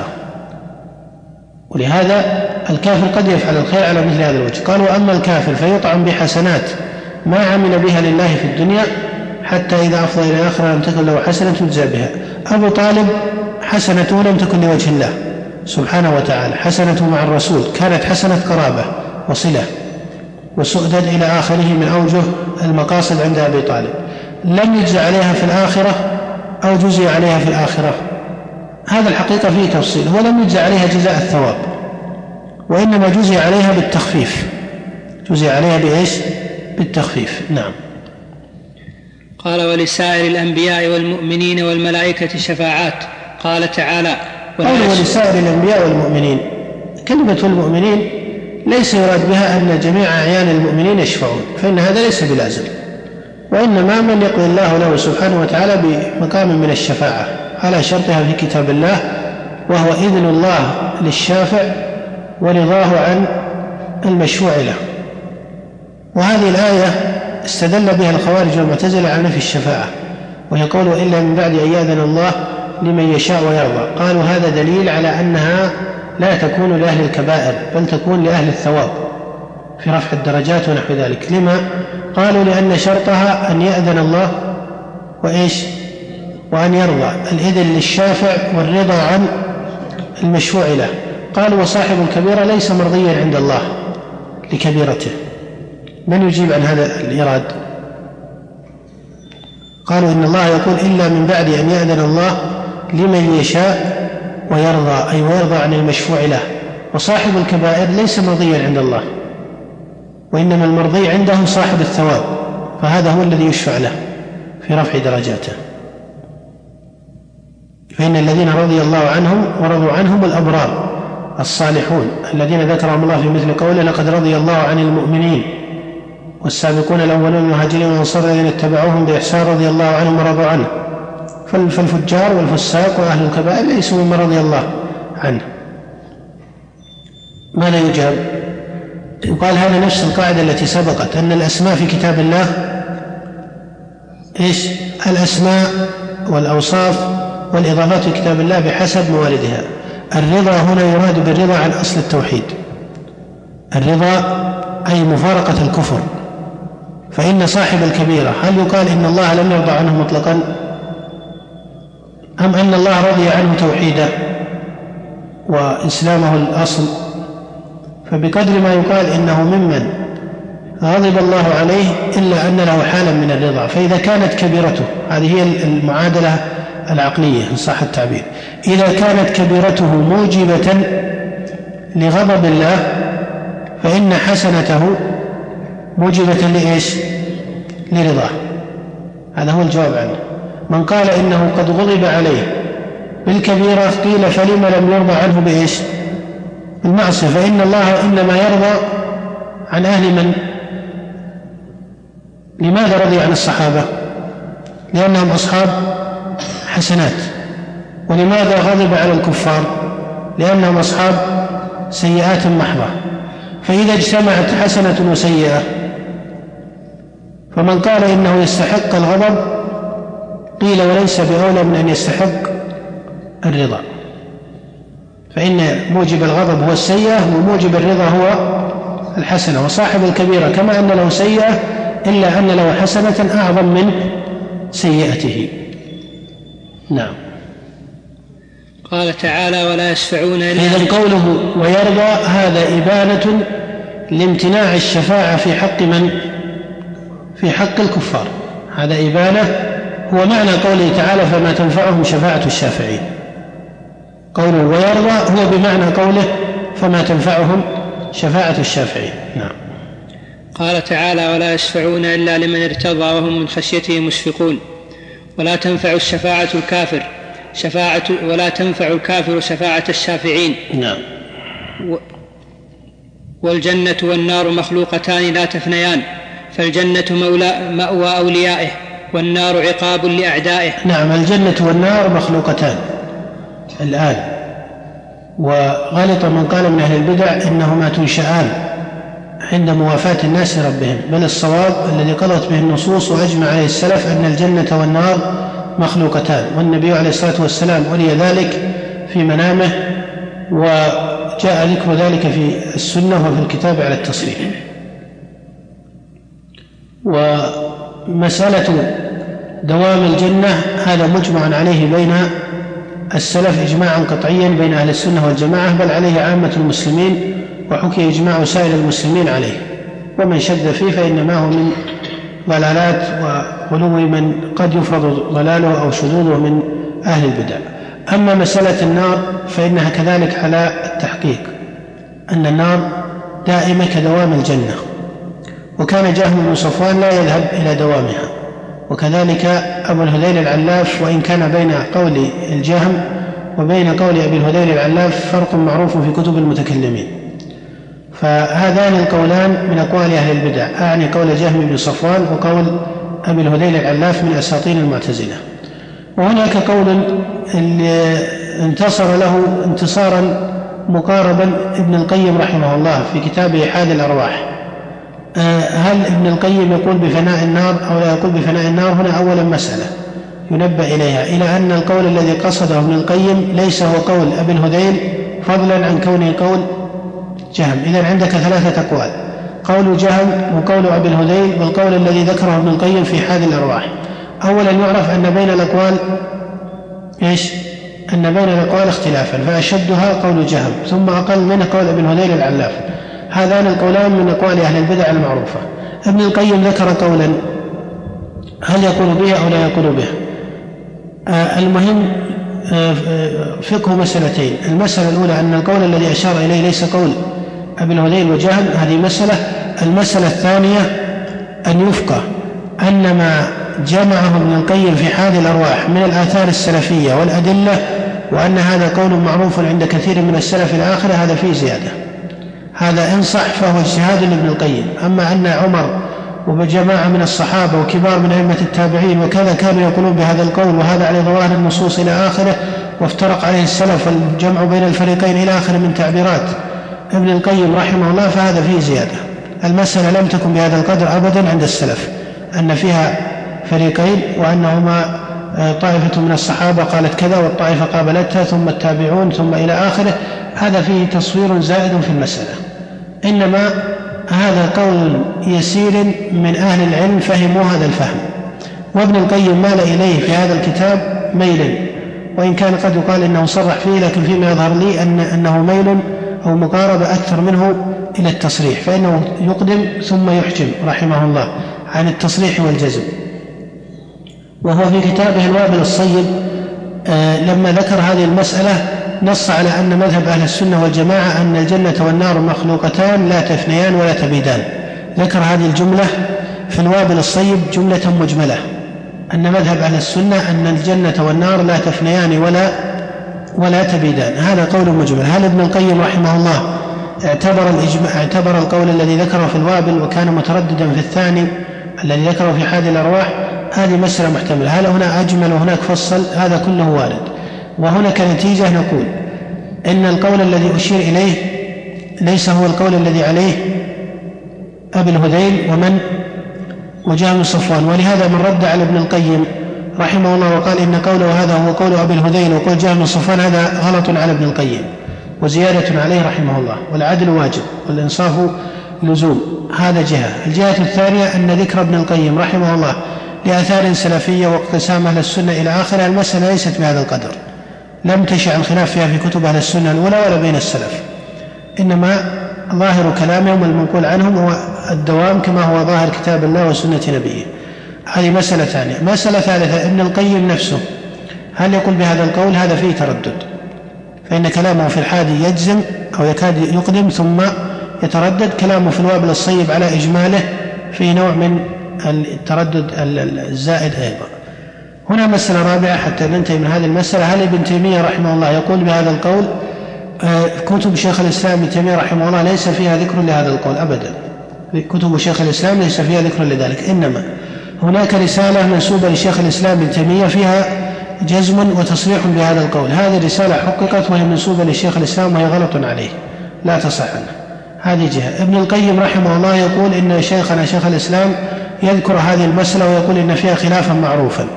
ولهذا الكافر قد يفعل الخير على مثل هذا الوجه. قال وأما الكافر فيطعم بحسنات ما عمل بها لله في الدنيا حتى إذا أفضى إلى الآخرة لم تكن له حسنة تجزى بها. أبو طالب حسنته لم تكن لوجه الله سبحانه وتعالى، حسنته مع الرسول كانت حسنة قرابة وصلة وسؤدد إلى آخره من أوجه المقاصد عند أبي طالب، لم يجزى عليها في الآخرة أو جزي عليها في الآخرة. هذا الحقيقة فيه تفصيل، ولم يجزى عليها جزاء الثواب، وإنما جزي عليها بالتخفيف. جزي عليها بإيش؟ بالتخفيف. نعم. قال ولسائر الأنبياء والمؤمنين والملائكة شفاعات. قال تعالى قال ولسائر الأنبياء والمؤمنين. كلمة المؤمنين ليس يراد بها أن جميع أعيان المؤمنين يشفعون، فإن هذا ليس بلازم، وإنما من يقضي الله له سبحانه وتعالى بمقام من الشفاعة على شرطها في كتاب الله، وهو إذن الله للشافع ورضاه عن المشفوع له. وهذه الآية استدل بها الخوارج والمعتزلة على نفي الشفاعة، وهي قوله إلا من بعد أن يأذن الله لمن يشاء ويرضى. قالوا هذا دليل على أنها لا تكون لأهل الكبائر بل تكون لأهل الثواب في رفع الدرجات ونحو ذلك. لما؟ قالوا لأن شرطها أن يأذن الله وإيش؟ وأن يرضى، الإذن للشافع والرضا عن المشفوع له. قالوا وصاحب الكبيرة ليس مرضيا عند الله لكبيرته. من يجيب عن هذا الإراد؟ قالوا إن الله يقول إلا من بعد أن يأذن الله لمن يشاء ويرضى، أي ويرضى عن المشفوع له. وصاحب الكبائر ليس مرضيا عند الله، وإنما المرضي عنده صاحب الثواب، فهذا هو الذي يشفع له في رفع درجاته. فإن الذين رضي الله عنهم ورضوا عنهم الأبرار الصالحون الذين ذكرهم الله في مثل قوله لقد رضي الله عن المؤمنين والسابقون الأولون المهاجرين والأنصار الذين اتبعوهم بإحسان رضي الله عنهم ورضوا عنه. فالفجار والفساق وأهل الكبائر ليسوا مما رضي الله عنه. ماذا يجاب؟ يقال هذا نفس القاعدة التي سبقت، أن الأسماء في كتاب الله إيش؟ الأسماء والأوصاف والإضافات في كتاب الله بحسب مواردها. الرضا هنا يراد بالرضا عن أصل التوحيد، الرضا أي مفارقة الكفر. فإن صاحب الكبيرة هل يقال إن الله لم يرضى عنه مطلقا، أم أن الله رضي عنه توحيدا وإسلامه الأصل؟ فبقدر ما يقال إنه ممن غضب الله عليه إلا أن له حالا من الرضا. فإذا كانت كبيرته، هذه هي المعادلة العقلية إن صح التعبير، إذا كانت كبيرته موجبة لغضب الله فإن حسنته موجبة لإيش؟ لرضاه. هذا هو الجواب عنه. من قال إنه قد غضب عليه بالكبيرة قيل فلما لم يرضى عنه بإيش؟ بالمعصية. فإن الله إنما يرضى عن أهل من؟ لماذا رضي عن الصحابة؟ لأنهم أصحاب حسنات. ولماذا غضب على الكفار؟ لأنهم أصحاب سيئات محضة. فإذا اجتمعت حسنة وسيئة فمن قال إنه يستحق الغضب قيل وليس بأولى من أن يستحق الرضا، فإن موجب الغضب هو السيئة وموجب الرضا هو الحسنة. وصاحب الكبيرة كما أن له سيئة إلا أن له حسنة أعظم من سيئته. نعم. قال تعالى ولا يشفعون إلا. إذن قوله ويرضى هذا إبانة لامتناع الشفاعة في حق من؟ في حق الكفار. هذا إبانة هو معنى قوله تعالى فما تنفعهم شفاعة الشافعين. قوله ويرضى هو بمعنى قوله فما تنفعهم شفاعة الشافعين. نعم. قال تعالى ولا يشفعون إلا لمن ارتضى وهم من خشيته مشفقون. ولا تنفع الشفاعة الكافر شفاعة ولا تنفع الكافر شفاعة الشافعين. نعم. و والجنة والنار مخلوقتان لا تفنيان، فالجنة مولى مأوى أوليائه والنار عقاب لأعدائه. نعم. الجنة والنار مخلوقتان الآن، وغلط من قال من أهل البدع إنهما تنشآن عند موافاة الناس ربهم، بل الصواب الذي قضت به النصوص وأجمع عليه السلف أن الجنة والنار مخلوقتان، والنبي عليه الصلاة والسلام ولي ذلك في منامه، وجاء ذكر ذلك في السنة وفي الكتاب على التصريح. ومسألة دوام الجنة هذا مجمع عليه بين السلف إجماعا قطعيا بين أهل السنة والجماعة، بل عليه عامة المسلمين، وحكي إجماع سائر المسلمين عليه، ومن شد فيه فإنما هو من ضلالات وغلو من قد يفرض ضلاله أو شذوذه من أهل البدع. أما مسألة النار فإنها كذلك على التحقيق، أن النار دائمة كدوام الجنة، وكان جهم بن صفوان لا يذهب إلى دوامها، وكذلك أبو الهذيل العلاف، وإن كان بين قول الجهم وبين قول أبي الهذيل العلاف فرق معروف في كتب المتكلمين. فهذان القولان من أقوال أهل البدع، أعني قول جهم بن صفوان وقول أبي الهذيل العلاف من أساطين المعتزلة. وهناك قول اللي انتصر له انتصارا مقاربا ابن القيم رحمه الله في كتابه حاد الأرواح. هل ابن القيم يقول بفناء النار أو لا يقول بفناء النار؟ هنا أولا مسألة ينبه إليها، إلى أن القول الذي قصده ابن القيم ليس هو قول أبي الهذيل فضلا عن كونه قول جهم. إذن عندك ثلاثة أقوال، قول جهم وقول أبي الهذيل والقول الذي ذكره ابن القيم في حاد الأرواح. أولا يعرف أن بين الأقوال إيش؟ أن بين الأقوال اختلافا، فأشدها قول جهم ثم أقل منه قول أبي الهذيل العلاف. هذان القولان من أقوال أهل البدع المعروفة. ابن القيم ذكر قولا هل يقول به أو لا يقول به. آه المهم آه فقه مسألتين. المسألة الأولى أن القول الذي أشار إليه ليس قول أبي الهذيل وجهم، هذه مسألة. المسألة الثانية أن يفقه أن ما جمعه ابن القيم في حاد الأرواح من الآثار السلفية والأدلة، وأن هذا قول معروف عند كثير من السلف الآخرة، هذا فيه زيادة. هذا إن صح فهو اجتهاد لابن القيم. أما أن عمر وجماعة من الصحابة وكبار من أئمة التابعين وكذا كانوا يقولون بهذا القول وهذا على ظواهر النصوص إلى آخره، وافترق عليه السلف والجمع بين الفريقين إلى آخر من تعبيرات ابن القيم رحمه الله، فهذا فيه زيادة. المسألة لم تكن بهذا القدر أبدا عند السلف، أن فيها فريقين وأنهما طائفة من الصحابة قالت كذا والطائفة قابلتها ثم التابعون ثم إلى آخره، هذا فيه تصوير زائد في المسألة. إنما هذا قول يسير من أهل العلم فهموا هذا الفهم، وابن القيم مال إليه في هذا الكتاب ميل، وإن كان قد يقال إنه صرح فيه، لكن فيما يظهر لي أن أنه ميل أو مقاربة أكثر منه إلى التصريح، فإنه يقدم ثم يحجم رحمه الله عن التصريح والجزم. وهو في كتابه الوابل الصيب آه لما ذكر هذه المسألة نص على أن مذهب أهل السنة والجماعة أن الجنة والنار مخلوقتان لا تفنيان ولا تبيدان. ذكر هذه الجملة في الوابل الصيب جملة مجملة، أن مذهب أهل السنة أن الجنة والنار لا تفنيان ولا ولا تبيدان. هذا قول مجمل. هل ابن القيم رحمه الله اعتبر الإجماع اعتبر القول الذي ذكره في الوابل وكان مترددا في الثاني الذي ذكره في حاد الأرواح؟ هذه مسألة محتملة. هل هنا أجمل وهناك فصل؟ هذا كله وارد. وهنا كنتيجة نقول إن القول الذي أشير إليه ليس هو القول الذي عليه أبي الهذيل ومن وجهم صفوان، ولهذا من رد على ابن القيم رحمه الله وقال إن قوله هذا هو قول أبي الهذيل وقول جهم صفوان، هذا غلط على ابن القيم وزيادة عليه رحمه الله، والعدل واجب والإنصاف لزوم. هذا جهة. الجهة الثانية أن ذكر ابن القيم رحمه الله لآثار سلفية واقتسام أهل السنة إلى آخر المسألة ليست بهذا القدر، لم تشع الخلاف فيها في كتب أهل السنة الأولى ولا بين السلف، إنما ظاهر كلامهم المنقول عنهم هو الدوام كما هو ظاهر كتاب الله وسنة نبيه. هذه مسألة ثانية. مسألة ثالثة، ابن القيم نفسه هل يقول بهذا القول؟ هذا فيه تردد، فإن كلامه في الحادي يجزم أو يكاد يقدم ثم يتردد، كلامه في الوابل الصيب على إجماله في نوع من التردد الزائد أيضا. هنا مسألة رابعة حتى ننتهي من هذه المسألة، هل ابن تيمية رحمه الله يقول بهذا القول؟ كتب شيخ الإسلام ابن تيمية رحمه الله ليس فيها ذكر لهذا القول أبدا، كتب شيخ الإسلام ليس فيها ذكر لذلك، إنما هناك رسالة منسوبة لشيخ الإسلام ابن تيمية فيها جزم وتصريح بهذا القول، هذه الرسالة حققت وهي منسوبة لشيخ الإسلام وهي غلط عليه لا تصح عنه. هذه جهة. ابن القيم رحمه الله يقول إن شيخنا شيخ الإسلام يذكر هذه المسألة ويقول إن فيها خلافا معروفا،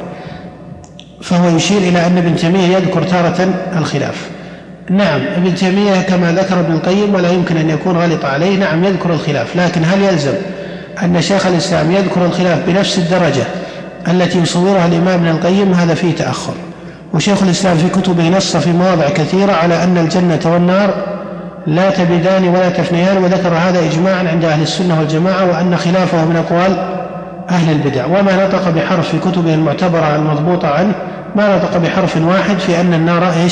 فهو يشير إلى أن ابن تيمية يذكر تارة الخلاف. نعم ابن تيمية كما ذكر ابن القيم ولا يمكن أن يكون غلط عليه، نعم يذكر الخلاف، لكن هل يلزم أن شيخ الإسلام يذكر الخلاف بنفس الدرجة التي يصورها الإمام ابن القيم؟ هذا فيه تأخر. وشيخ الإسلام في كتبه نص في مواضع كثيرة على أن الجنة والنار لا تبيدان ولا تفنيان، وذكر هذا إجماعا عند أهل السنة والجماعة، وأن خلافه من أقوال أهل البدع. وما نطق بحرف في كتبه المعتبرة المضبوطة عنه ما نطق بحرف واحد في أن النار إيش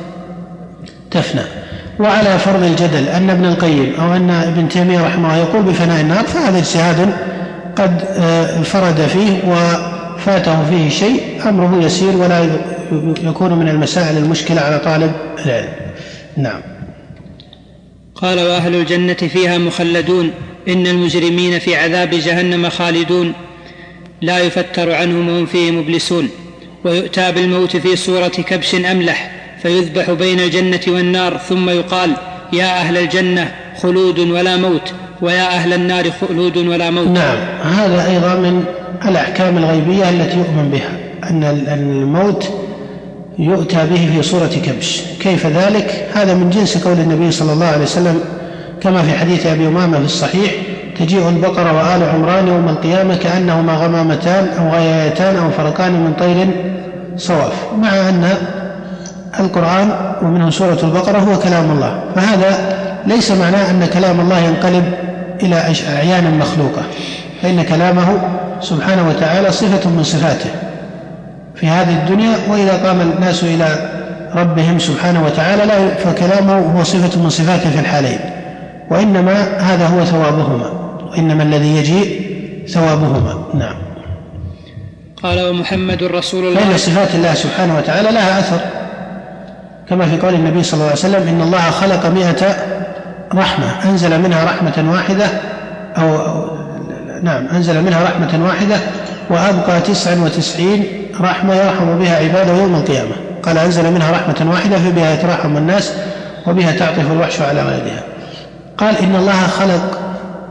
تفنى. وعلى فرض الجدل أن ابن القيم أو أن ابن تيمية رحمه الله يقول بفناء النار، فهذا اجتهاد قد فرد فيه وفاته فيه شيء، أمره يسير ولا يكون من المسائل المشكلة على طالب العلم. نعم. قال وأهل الجنة فيها مخلدون، إن المجرمين في عذاب جهنم خالدون لا يفتر عنهم وهم فيه مبلسون. ويؤتى بالموت في صورة كبش أملح فيذبح بين الجنة والنار، ثم يقال يا أهل الجنة خلود ولا موت، ويا أهل النار خلود ولا موت. نعم، هذا أيضا من الأحكام الغيبية التي يؤمن بها، أن الموت يؤتى به في صورة كبش. كيف ذلك؟ هذا من جنس قول النبي صلى الله عليه وسلم كما في حديث أبي أمامة في الصحيح: تجيء البقرة وآل عمران يوم القيامة كأنهما غمامتان أو غيايتان أو فرقان من طير صواف، مع أن القرآن ومنه سورة البقرة هو كلام الله، فهذا ليس معناه أن كلام الله ينقلب إلى أعيان مخلوقة، فإن كلامه سبحانه وتعالى صفة من صفاته في هذه الدنيا، وإذا قام الناس إلى ربهم سبحانه وتعالى لا فكلامه هو صفة من صفاته في الحالين، وإنما هذا هو ثوابهما، وإنما الذي يجيء ثوابهما. نعم. قال ومحمد رسول الله. فإن صفات الله سبحانه وتعالى لها أثر، كما في قول النبي صلى الله عليه وسلم: إن الله خلق مئة رحمة أنزل منها رحمة واحدة أو, أو نعم أنزل منها رحمة واحدة وأبقى تسعا وتسعين رحمة يرحم بها عباده يوم القيامة. قال أنزل منها رحمة واحدة فبها يترحم الناس وبها تعطف الوحش على غيرها. قال إن الله خلق،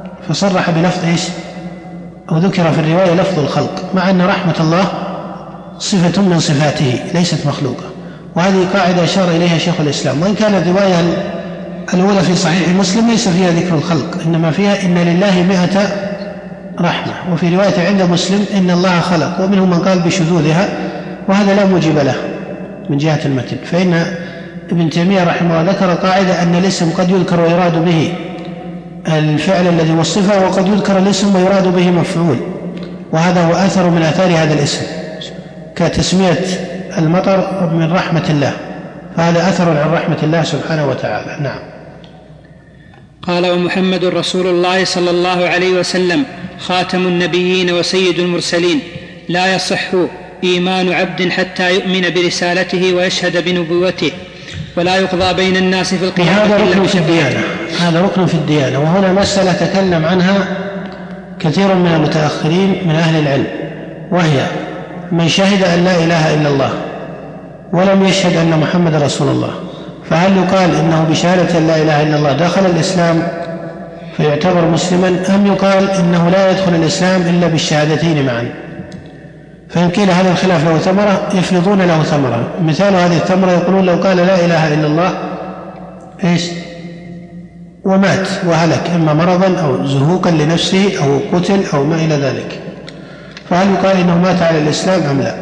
فصرح بلفظ إيش؟ أو ذكر في الرواية لفظ الخلق، مع أن رحمة الله صفة من صفاته ليست مخلوقة، وهذه قاعدة أشار إليها شيخ الإسلام. وإن كانت الرواية الأولى في صحيح مسلم ليس فيها ذكر الخلق، إنما فيها إن لله مئة رحمة، وفي رواية عند مسلم إن الله خلق، ومنهم من قال بشذوذها، وهذا لا موجب له من جهة المتن. فإن ابن تيمية رحمه الله ذكر قاعدة أن الاسم قد يذكر ويراد به الفعل الذي وصفه، وقد يذكر الاسم ويراد به مفعول، وهذا هو أثر من آثار هذا الاسم، كتسمية المطر من رحمة الله، فهذا أثر عن رحمة الله سبحانه وتعالى. نعم. قال: ومحمد رسول الله صلى الله عليه وسلم خاتم النبيين وسيد المرسلين، لا يصح إيمان عبد حتى يؤمن برسالته ويشهد بنبوته، ولا يقضى بين الناس في القيامة. هذا ركن في الديانة، هذا ركن في الديانة. وهنا مسألة تكلم عنها كثير من المتأخرين من أهل العلم، وهي من شهد أن لا إله إلا الله ولم يشهد أن محمد رسول الله، فهل يقال إنه بشهادة لا إله إلا الله دخل الإسلام فيعتبر مسلما، أم يقال إنه لا يدخل الإسلام إلا بالشهادتين معا؟ فإن قيل هذا الخلاف له ثمرة يفرضون له ثمرة. مثال هذه الثمرة يقولون: لو قال لا إله إلا الله إيش ومات وهلك، إما مرضا أو زهوقا لنفسه أو قتل أو ما إلى ذلك، فهل يقال إنه مات على الإسلام أم لا؟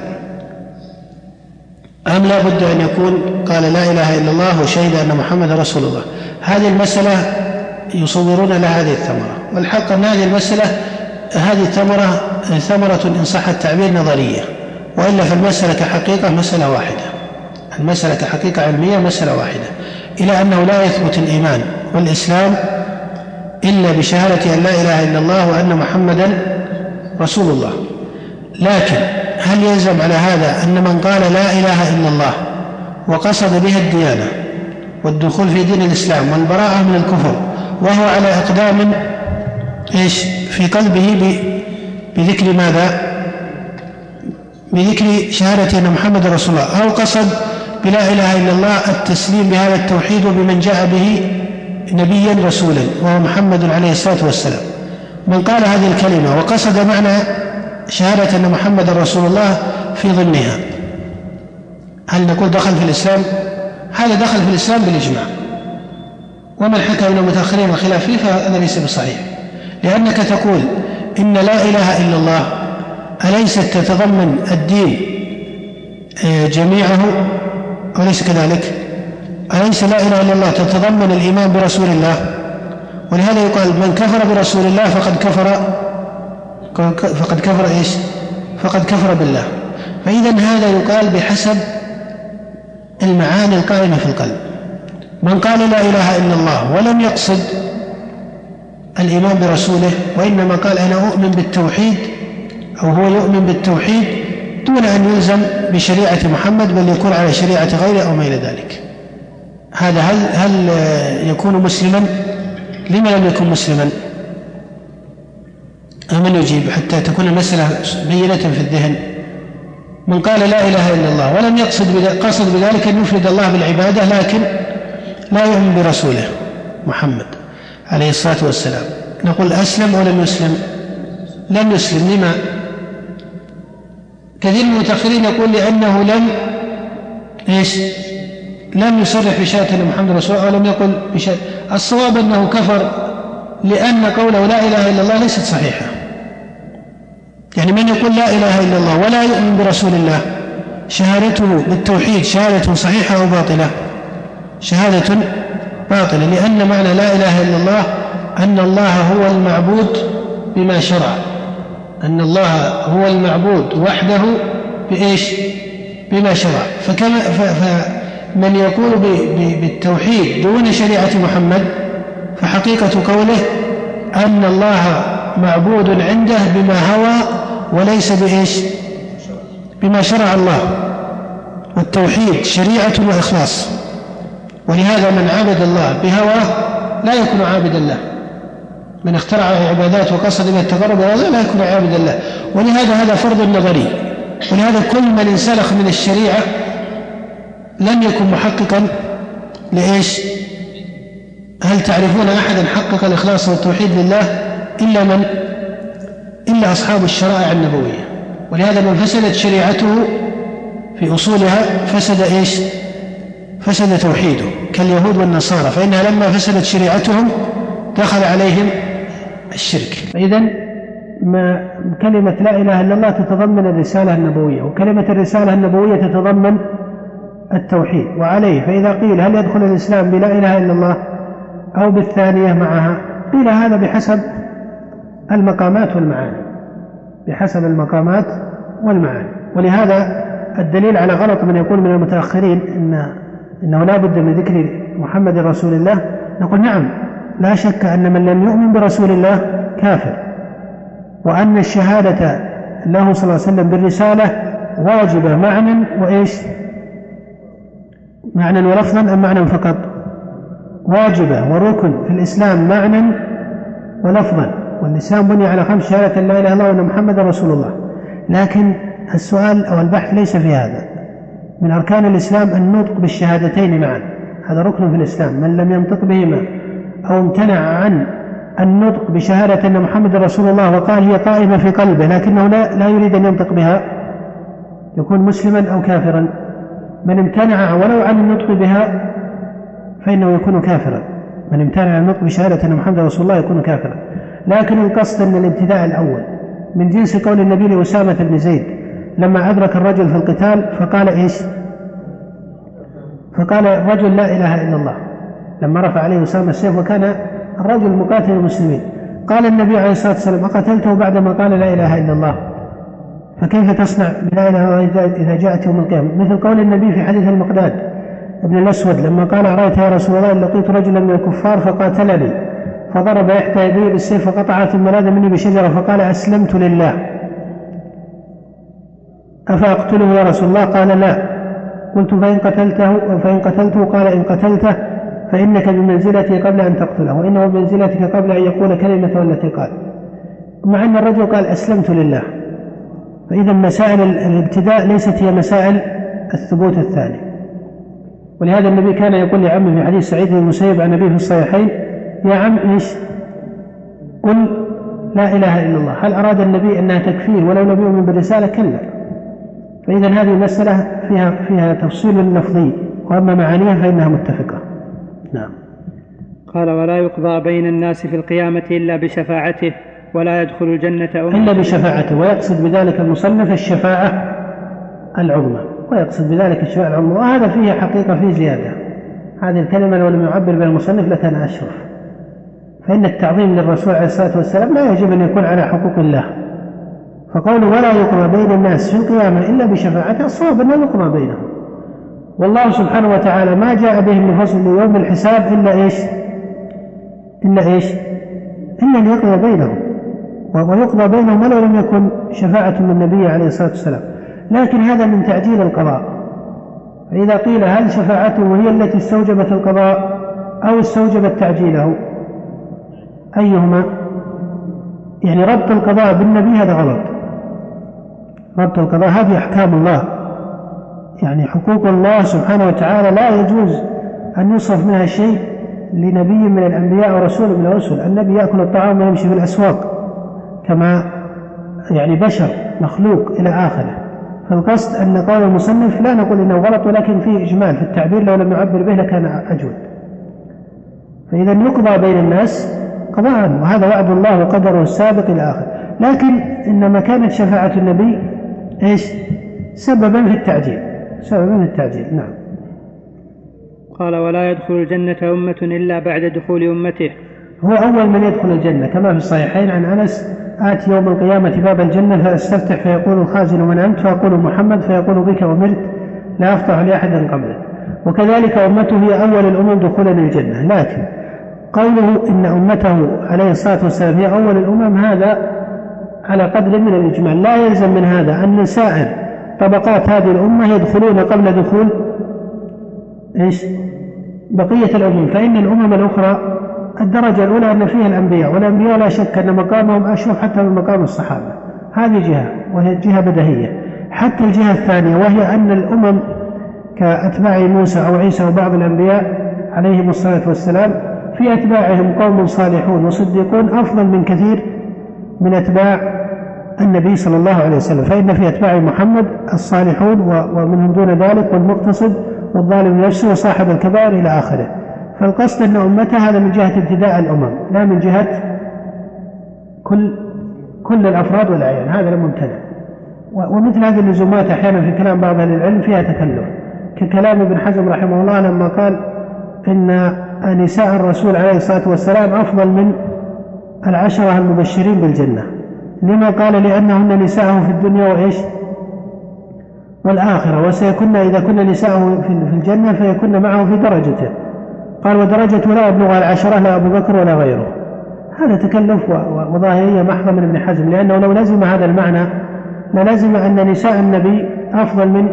أم لا بد أن يكون قال لا إله إلا الله وشهد أن محمد رسول الله؟ هذه المسألة يصورون لها هذه الثمرة، والحق أن هذه المسألة هذه الثمرة ثمرة إن صح التعبير نظرية، وإلا فالمسألة كحقيقة مسألة واحدة، المسألة كحقيقة علمية مسألة واحدة، إلى أنه لا يثبت الإيمان والإسلام إلا بشهادة أن لا إله إلا الله وأن محمدا رسول الله. لكن هل يلزم على هذا أن من قال لا إله إلا الله وقصد بها الديانة والدخول في دين الإسلام والبراءة من الكفر وهو على إقدام إيش في قلبه بذكر ماذا؟ بذكر شهادة أن محمد رسول الله، أو قصد بلا إله إلا الله التسليم بهذا التوحيد وبمن جاء به نبيا رسولا وهو محمد عليه الصلاة والسلام، من قال هذه الكلمة وقصد معنى شهادة أن محمد رسول الله في ضمنها، هل نقول دخل في الإسلام؟ هذا دخل في الإسلام بالإجماع، ومن حكى من المتأخرين الخلاف فيه فهذا ليس بصحيح، لأنك تقول إن لا إله إلا الله أليست تتضمن الدين جميعه أليس كذلك؟ أليس لا إله إلا الله تتضمن الإيمان برسول الله؟ ولهذا يقال من كفر برسول الله فقد كفر فقد كفر إيش؟ فقد كفر بالله. فإذا هذا يقال بحسب المعاني القائمة في القلب. من قال لا إله إلا الله ولم يقصد الإيمان برسوله، وإنما قال أنا أؤمن بالتوحيد أو هو يؤمن بالتوحيد دون أن يلزم بشريعة محمد بل يكون على شريعة غيره أو ما إلى ذلك، هذا هل, هل يكون مسلما؟ لما لم يكن مسلما؟ من يجيب حتى تكون المسألة بينة في الذهن؟ من قال لا إله إلا الله ولم يقصد قصد بذلك أن يفرد الله بالعبادة لكن لا يؤمن برسوله محمد عليه الصلاة والسلام، نقول أسلم ولم يسلم؟ لم يسلم. لما؟ كثير من المتأخرين يقول لأنه لم إيش؟ لم يصرح بشهادة أن محمد رسول الله ولم يقل بشهادة. الصواب أنه كفر لأن قوله لا إله إلا الله ليست صحيحة. يعني من يقول لا إله إلا الله ولا يؤمن برسول الله شهادته بالتوحيد شهادة صحيحة أو باطلة؟ شهادة باطلة، لأن معنى لا إله إلا الله أن الله هو المعبود بما شرع، أن الله هو المعبود وحده بإيش؟ بما شرع. فكما فمن يقول بالتوحيد دون شريعة محمد فحقيقة قوله أن الله معبود عنده بما هوى وليس بإيش؟ بما شرع الله، والتوحيد شريعة وإخلاص، ولهذا من عبد الله بهواه لا يكون عابدا له، من اخترع عبادات وقصد بها التقرب إلى الله لا يكون عابدا له، ولهذا هذا فرض نظري، ولهذا كل من انسلخ من الشريعة لم يكن محققا لإيش؟ هل تعرفون أحدا حقق الإخلاص والتوحيد لله إلا من؟ إلا أصحاب الشرائع النبوية، ولهذا من فسدت شريعته في أصولها فسد إيش؟ فسد توحيده كاليهود والنصارى، فإنها لما فسدت شريعتهم دخل عليهم الشرك. فإذن ما كلمة لا إله إلا الله تتضمن الرسالة النبوية، وكلمة الرسالة النبوية تتضمن التوحيد. وعليه فإذا قيل هل يدخل الإسلام بلا إله إلا الله أو بالثانية معها، قيل هذا بحسب المقامات والمعاني، بحسب المقامات والمعاني. ولهذا الدليل على غلط من يقول من المتأخرين إن إنه لا بد من ذكر محمد رسول الله، نقول نعم، لا شك أن من لم يؤمن برسول الله كافر، وأن الشهادة له صلى الله عليه وسلم بالرسالة واجبة معنى وإيش؟ معنى ولفظا أم معنى فقط؟ واجبة وركن في الإسلام معنى ولفظا، والإسلام بني على خمس: شهادة لا إله إلا الله وأن محمد رسول الله. لكن السؤال أو البحث ليس في هذا. من أركان الإسلام النطق بالشهادتين معا، هذا ركن في الإسلام، من لم ينطق بهما أو امتنع عن النطق بشهادة أن محمد رسول الله وقال هي قائمة في قلبه لكنه لا, لا يريد أن ينطق بها يكون مسلما أو كافرا. من امتنع ولو عن النطق بها فإنه يكون كافرا، من امتنع عن النطق بشهادة أن محمد رسول الله يكون كافرا. لكن القصد أن الابتداء الأول من جنس قول النبي لأسامة بن زيد لما أدرك الرجل في القتال فقال إيش؟ فقال الرجل لا إله إلا الله، لما رفع عليه أسامة السيف وكان الرجل مقاتل المسلمين، قال النبي عليه الصلاة والسلام أقتلته بعدما قال لا إله إلا الله، فكيف تصنع بلا إله إلا الله إذا جاءت يوم القيامة؟ مثل قول النبي في حديث المقداد ابن الأسود لما قال أرأيت يا رسول الله لقيت رجلا من الكفار فقاتلني فضرب إحدى يديه بالسيف فقطع ثم لاذ مني بشجرة فقال أسلمت لله أفأقتله يا رسول الله؟ قال لا. قلت فإن قتلته فإن قتلته؟ قال إن قتلته فإنك بمنزلتي قبل أن تقتله وإنه بمنزلتك قبل أن يقول كلمة التي قال، مع أن الرجل قال أسلمت لله. فإذا مسائل الابتداء ليست هي مسائل الثبوت الثاني. ولهذا النبي كان يقول لعمه في حديث سعيد بن المسيب عن أبيه في الصحيحين يا عم إيش؟ قل لا إله إلا الله. هل أراد النبي أنها تكفير ولو لم يؤمن بالرسالة؟ كلا. فإذا هذه المسألة فيها, فيها تفصيل لفظي، وأما معانيها فإنها متفقة. نعم. قال ولا يقضى بين الناس في القيامة إلا بشفاعته ولا يدخل الجنة أمة إلا بشفاعته، ويقصد بذلك المصنف الشفاعة العظمى، ويقصد بذلك الشفاعة العظمى، وهذا فيه حقيقة فيه زيادة. هذه الكلمة لو لم يعبر بها المصنف لكان أشرف، فإن التعظيم للرسول عليه الصلاة والسلام لا يجب أن يكون على حقوق الله. فقوله ولا يقضى بين الناس في القيامة إلا بشفاعته الصواب أنه يقضى بينهم، والله سبحانه وتعالى ما جاء بهم لفصل يوم الحساب إلا إيش؟ إلا إيش؟ إلا أن يقضى بينهم، ويقضى بينهم ولو لم يكن شفاعة من النبي عليه الصلاة والسلام. لكن هذا من تعجيل القضاء. فإذا قيل هل شفاعته هي التي استوجبت القضاء أو استوجبت تعجيله؟ أيهما؟ يعني ربط القضاء بالنبي هذا غلط. ربط القضاء هذه أحكام الله، يعني حقوق الله سبحانه وتعالى لا يجوز أن يصرف منها شيء لنبي من الأنبياء ورسول من الرسل. النبي يأكل الطعام ويمشي في الأسواق كما يعني بشر مخلوق إلى آخره. فالقصد أن قول المصنف لا نقول إنه غلط، ولكن فيه إجمال في التعبير، لو لم يعبر به لكان أجود. فإذا يقضى بين الناس قضاء، وهذا وعد الله وقدره السابق إلى آخره. لكن إنما كانت شفاعة النبي إيش؟ سببا في التعجيل، سببا في التعجيل. نعم. قال ولا يدخل الجنة أمة إلا بعد دخول أمته. هو أول من يدخل الجنة كما في الصحيحين عن أنس آتي يوم القيامة باب الجنة فأستفتح فيقول الخازن من أنت؟ فأقول محمد فيقول بك أمرت لا أفتح لأحد قبلك. وكذلك أمته هي أول الأمم دخولا الجنة. لكن قوله إن أمته عليه الصلاة والسلام هي أول الأمم هذا على قدر من الإجمال، لا يلزم من هذا أن سائر طبقات هذه الأمة يدخلون قبل دخول إيش؟ بقية الأمم. فإن الأمم الأخرى الدرجة الأولى أن فيها الأنبياء، والأنبياء لا شك أن مقامهم أشرف حتى من مقام الصحابة، هذه جهة وهي جهة بديهية. حتى الجهة الثانية وهي أن الأمم كأتباع موسى أو عيسى وبعض الأنبياء عليهم الصلاة والسلام في أتباعهم قوم صالحون وصديقون أفضل من كثير من أتباع النبي صلى الله عليه وسلم، فإن في أتباع محمد الصالحون ومنهم دون ذلك والمقتصد والظالم لنفسه وصاحب الكبائر إلى آخره. فالقصد أن أمته هذا من جهة ابتداء الأمم لا من جهة كل كل الأفراد والأعيان، هذا لا ممتنع. ومثل هذه اللزومات أحيانا في كلام بعض أهل العلم فيها تكلف، ككلام ابن حزم رحمه الله لما قال إن نساء الرسول عليه الصلاة والسلام أفضل من العشرة المبشرين بالجنة. لما قال؟ لأنهن نساءه في الدنيا وإيش والآخرة، وسيكون إذا كنا نساءه في الجنة فيكون معه في درجته. قال ودرجته لا يبلغ العشرة لا أبو بكر ولا غيره. هذا تكلف وظاهرية محضة من ابن حزم، لأنه لو لزم هذا المعنى للزم أن نساء النبي أفضل من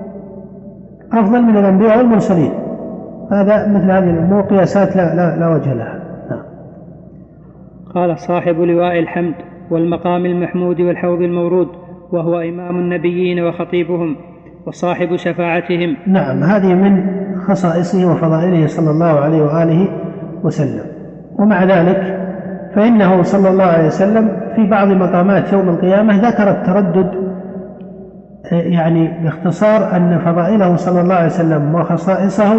أفضل من الأنبياء والمرسلين. هذا مثل هذه الأمور قياسات لا, لا, لا وجه لها. نعم. قال صاحب لواء الحمد والمقام المحمود والحوض المورود، وهو إمام النبيين وخطيبهم وصاحب شفاعتهم. نعم، هذه من خصائصه وفضائله صلى الله عليه وآله وسلم. ومع ذلك فإنه صلى الله عليه وسلم في بعض مقامات يوم القيامة ذكر التردد، يعني باختصار أن فضائله صلى الله عليه وسلم وخصائصه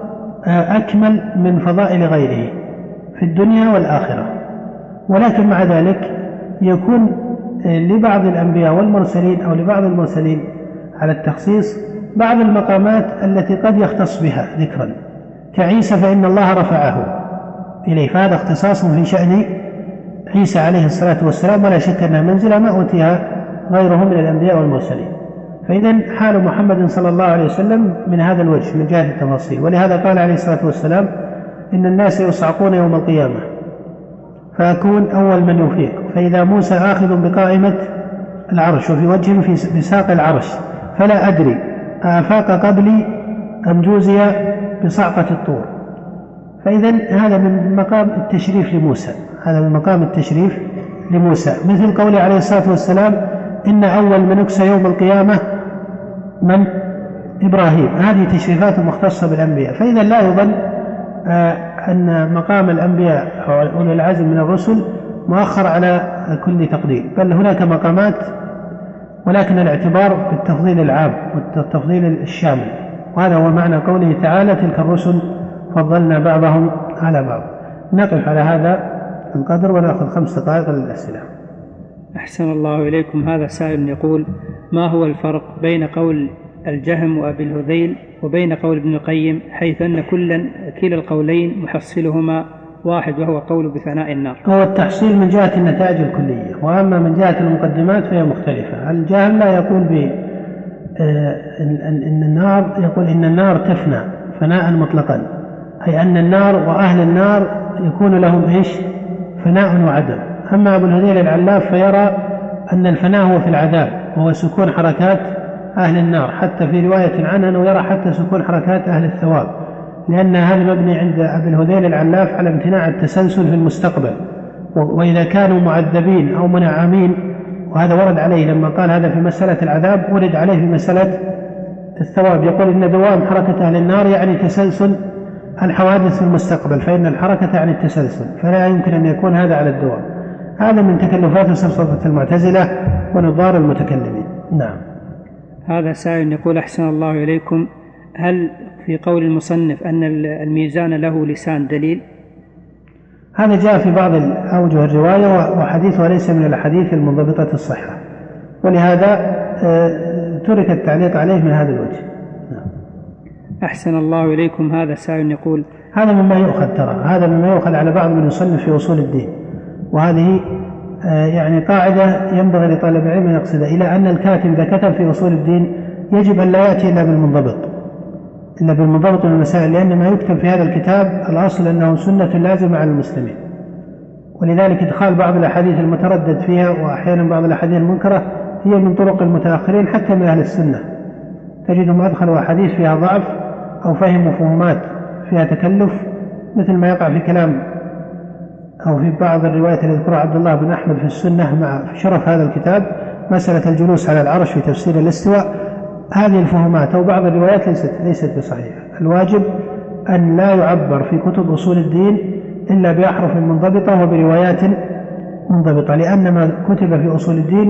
أكمل من فضائل غيره في الدنيا والآخرة. ولكن مع ذلك يكون لبعض الأنبياء والمرسلين أو لبعض المرسلين على التخصيص بعض المقامات التي قد يختص بها ذكرا، كعيسى فإن الله رفعه إليه، فهذا اختصاص في شأن عيسى عليه الصلاة والسلام، ولا شك أنها منزلة ما أوتيها غيره من الأنبياء والمرسلين. فإذا حال محمد صلى الله عليه وسلم من هذا الوجه من جهة التفاصيل. ولهذا قال عليه الصلاة والسلام إن الناس يصعقون يوم القيامة فأكون أول من يفيق، فإذا موسى آخذ بقائمة العرش وفي وجه في بساق العرش فلا أدري أفاق قبلي أم جوزي بصعقة الطور. فإذا هذا من مقام التشريف لموسى، هذا من مقام التشريف لموسى، مثل قوله عليه الصلاة والسلام إن أول من يكسى يوم القيامة من إبراهيم. هذه تشريفات مختصة بالأنبياء. فإذا لا يظن أن مقام الأنبياء أو أولي العزم من الرسل مؤخر على كل تقدير، بل هناك مقامات، ولكن الاعتبار بالتفضيل العام والتفضيل الشامل. وهذا هو معنى قوله تعالى تلك الرسل فضلنا بعضهم على بعض. نقف على هذا القدر ونأخذ خمس دقائق للأسئلة. أحسن الله إليكم. هذا سائل يقول ما هو الفرق بين قول الجهم وأبي الهذيل وبين قول ابن القيم، حيث أن كلا كلا القولين محصلهما واحد وهو قول بفناء النار؟ هو التحصيل من جهة النتائج الكلية، وأما من جهة المقدمات فهي مختلفة. الجهم لا يقول ب إن النار، يقول إن النار تفنى فناء مطلقا، أي أن النار وأهل النار يكون لهم إيش؟ فناء وعدم. أما أبو الهذيل العلاف فيرى أن الفناء هو في العذاب وهو سكون حركات أهل النار، حتى في رواية عنه أنه يرى حتى سكون حركات أهل الثواب، لأن هذا مبني عند أبي الهذيل العلاف على امتناع التسلسل في المستقبل، وإذا كانوا معذبين أو منعمين، وهذا ورد عليه لما قال هذا في مسألة العذاب ورد عليه في مسألة الثواب. يقول إن دوام حركة أهل النار يعني تسلسل الحوادث في المستقبل، فإن الحركة يعني التسلسل، فلا يمكن أن يكون هذا على الدوام. هذا من تكلفات سلسلة المعتزلة ونظار المتكلمين. نعم. هذا سائل يقول أحسن الله إليكم، هل في قول المصنف أن الميزان له لسان دليل؟ هذا جاء في بعض أوجه الرواية، وحديثه ليس من الحديث المنضبطة الصحة، ولهذا ترك التعليق عليه من هذا الوجه. نعم. أحسن الله إليكم. هذا سائل يقول هذا مما يؤخذ، ترى هذا مما يؤخذ على بعض من يصنف في أصول الدين، وهذه يعني قاعدة ينبغي لطالب العلم أن يقصد إلى أن الكاتب إذا كتب في أصول الدين يجب أن لا يأتي إلا بالمنضبط إلا بالمنضبط من المسائل، لأن ما يكتب في هذا الكتاب الأصل أنه سنة لازمة على المسلمين. ولذلك إدخال بعض الأحاديث المتردد فيها وأحيانا بعض الأحاديث المنكرة هي من طرق المتأخرين حتى من أهل السنة، تجدهم أدخلوا أحاديث فيها ضعف أو فهموا فهمات فيها تكلف، مثل ما يقع في كلام أو في بعض الروايات التي ذكرها عبد الله بن أحمد في السنة مع شرف هذا الكتاب مسألة الجلوس على العرش في تفسير الاستواء. هذه الفهمات أو بعض الروايات ليست ليست بصحيحة. الواجب أن لا يعبر في كتب أصول الدين إلا بأحرف منضبطة وبروايات منضبطة، لأن ما كتب في أصول الدين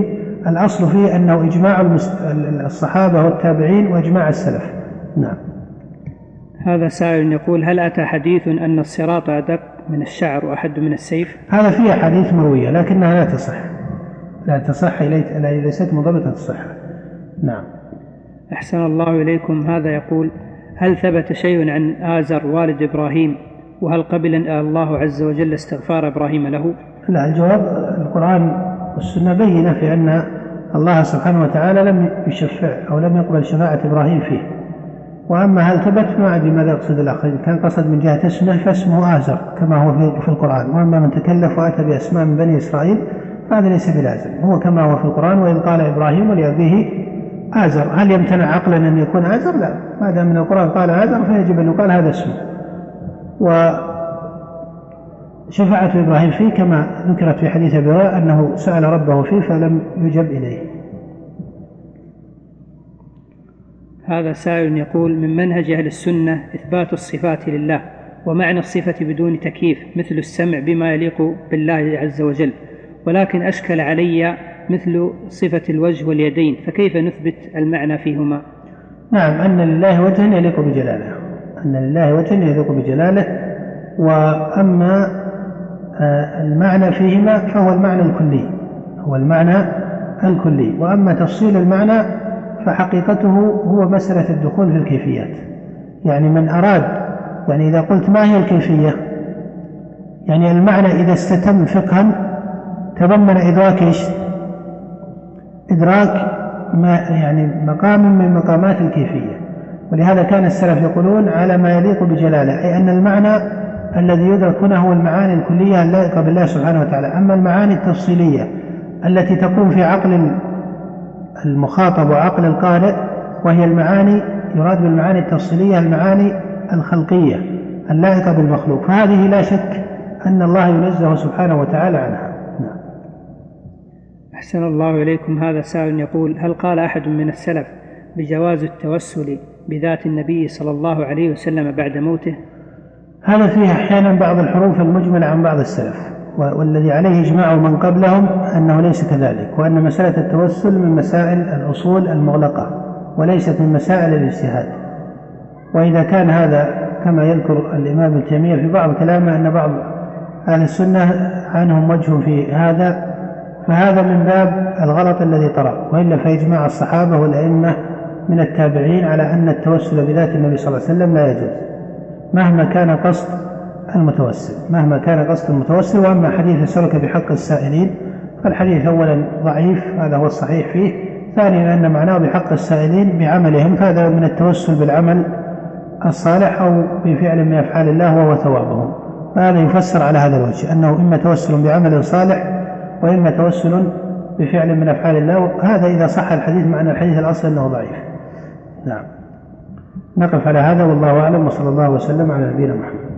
الأصل فيه أنه إجماع الصحابة والتابعين وإجماع السلف. نعم. هذا سائل يقول: هل أتى حديث أن الصراط أدق من الشعر وأحد من السيف؟ هذا فيه حديث مروية لكنها لا تصح، لا تصح، ليست مضبطة الصحة. نعم. أحسن الله إليكم. هذا يقول: هل ثبت شيء عن آزر والد إبراهيم، وهل قبل الله عز وجل استغفار إبراهيم له؟ لا، الجواب القرآن والسنة بينة في أن الله سبحانه وتعالى لم يشفع أو لم يقبل شفاعة إبراهيم فيه. وأما هل ثبت ما أدري ماذا يقصد الأخ، إن كان قصد من جهة اسمه فاسمه آزر كما هو في القرآن، وأما من تكلف وأتى بأسماء من بني إسرائيل فهذا ليس بلازم، هو كما هو في القرآن: وإذ قال إبراهيم لأبيه آزر. هل يمتنع عقلا أن يكون آزر؟ لا، ما دام من القرآن قال آزر فيجب أن يقال هذا اسمه. وشفاعة إبراهيم فيه كما ذكرت في حديث أبي هريرة أنه سأل ربه فيه فلم يجب إليه. هذا سائل يقول: من منهج أهل السنة إثبات الصفات لله، ومعنى الصفة بدون تكييف مثل السمع بما يليق بالله عز وجل، ولكن أشكل علي مثل صفة الوجه واليدين، فكيف نثبت المعنى فيهما؟ نعم، أن لله وجها يليق بجلاله، أن لله وجها يليق بجلاله، وأما المعنى فيهما فهو المعنى الكلي، هو المعنى الكلي، وأما تفصيل المعنى فحقيقته هو مسألة الدخول في الكيفيات. يعني من أراد، يعني إذا قلت ما هي الكيفية، يعني المعنى إذا استتم فقها تضمن إدراك إيش؟ إدراك ما يعني مقام من مقامات الكيفية. ولهذا كان السلف يقولون على ما يليق بجلاله، أي أن المعنى الذي يدرك هنا هو المعاني الكلية اللائقة بالله سبحانه وتعالى. أما المعاني التفصيلية التي تكون في عقل المخاطب وعقل القارئ، وهي المعاني، يراد بالمعاني التفصيلية المعاني الخلقية اللائقة بالمخلوق، فهذه لا شك أن الله ينزه سبحانه وتعالى عنها. نعم. أحسن الله إليكم. هذا سائل يقول: هل قال أحد من السلف بجواز التوسل بذات النبي صلى الله عليه وسلم بعد موته؟ هذا فيه أحيانا بعض الحروف المجملة عن بعض السلف، والذي عليه إجماع من قبلهم أنه ليس كذلك، وأن مسألة التوسل من مسائل الأصول المغلقة وليست من مسائل الاجتهاد. وإذا كان هذا كما يذكر الإمام ابن تيمية في بعض كلامه أن بعض أهل السنة عنهم وجه في هذا، فهذا من باب الغلط الذي طرأ، وإلا فإجماع الصحابة والأئمة من التابعين على أن التوسل بذات النبي صلى الله عليه وسلم لا يجوز مهما كان قصد المتوسل، مهما كان قصد المتوسل. وأما حديث السلك بحق السائلين فالحديث أولا ضعيف، هذا هو الصحيح فيه. ثانيا أن معناه بحق السائلين بعملهم، فهذا من التوسل بالعمل الصالح أو بفعل من أفعال الله وهو ثوابهم، فهذا يفسر على هذا الوجه أنه إما توسل بعمل صالح وإما توسل بفعل من أفعال الله. هذا إذا صح الحديث، معنى الحديث الأصل أنه ضعيف. نعم. نقف على هذا والله أعلم، وصلى الله وسلم على نبينا محمد.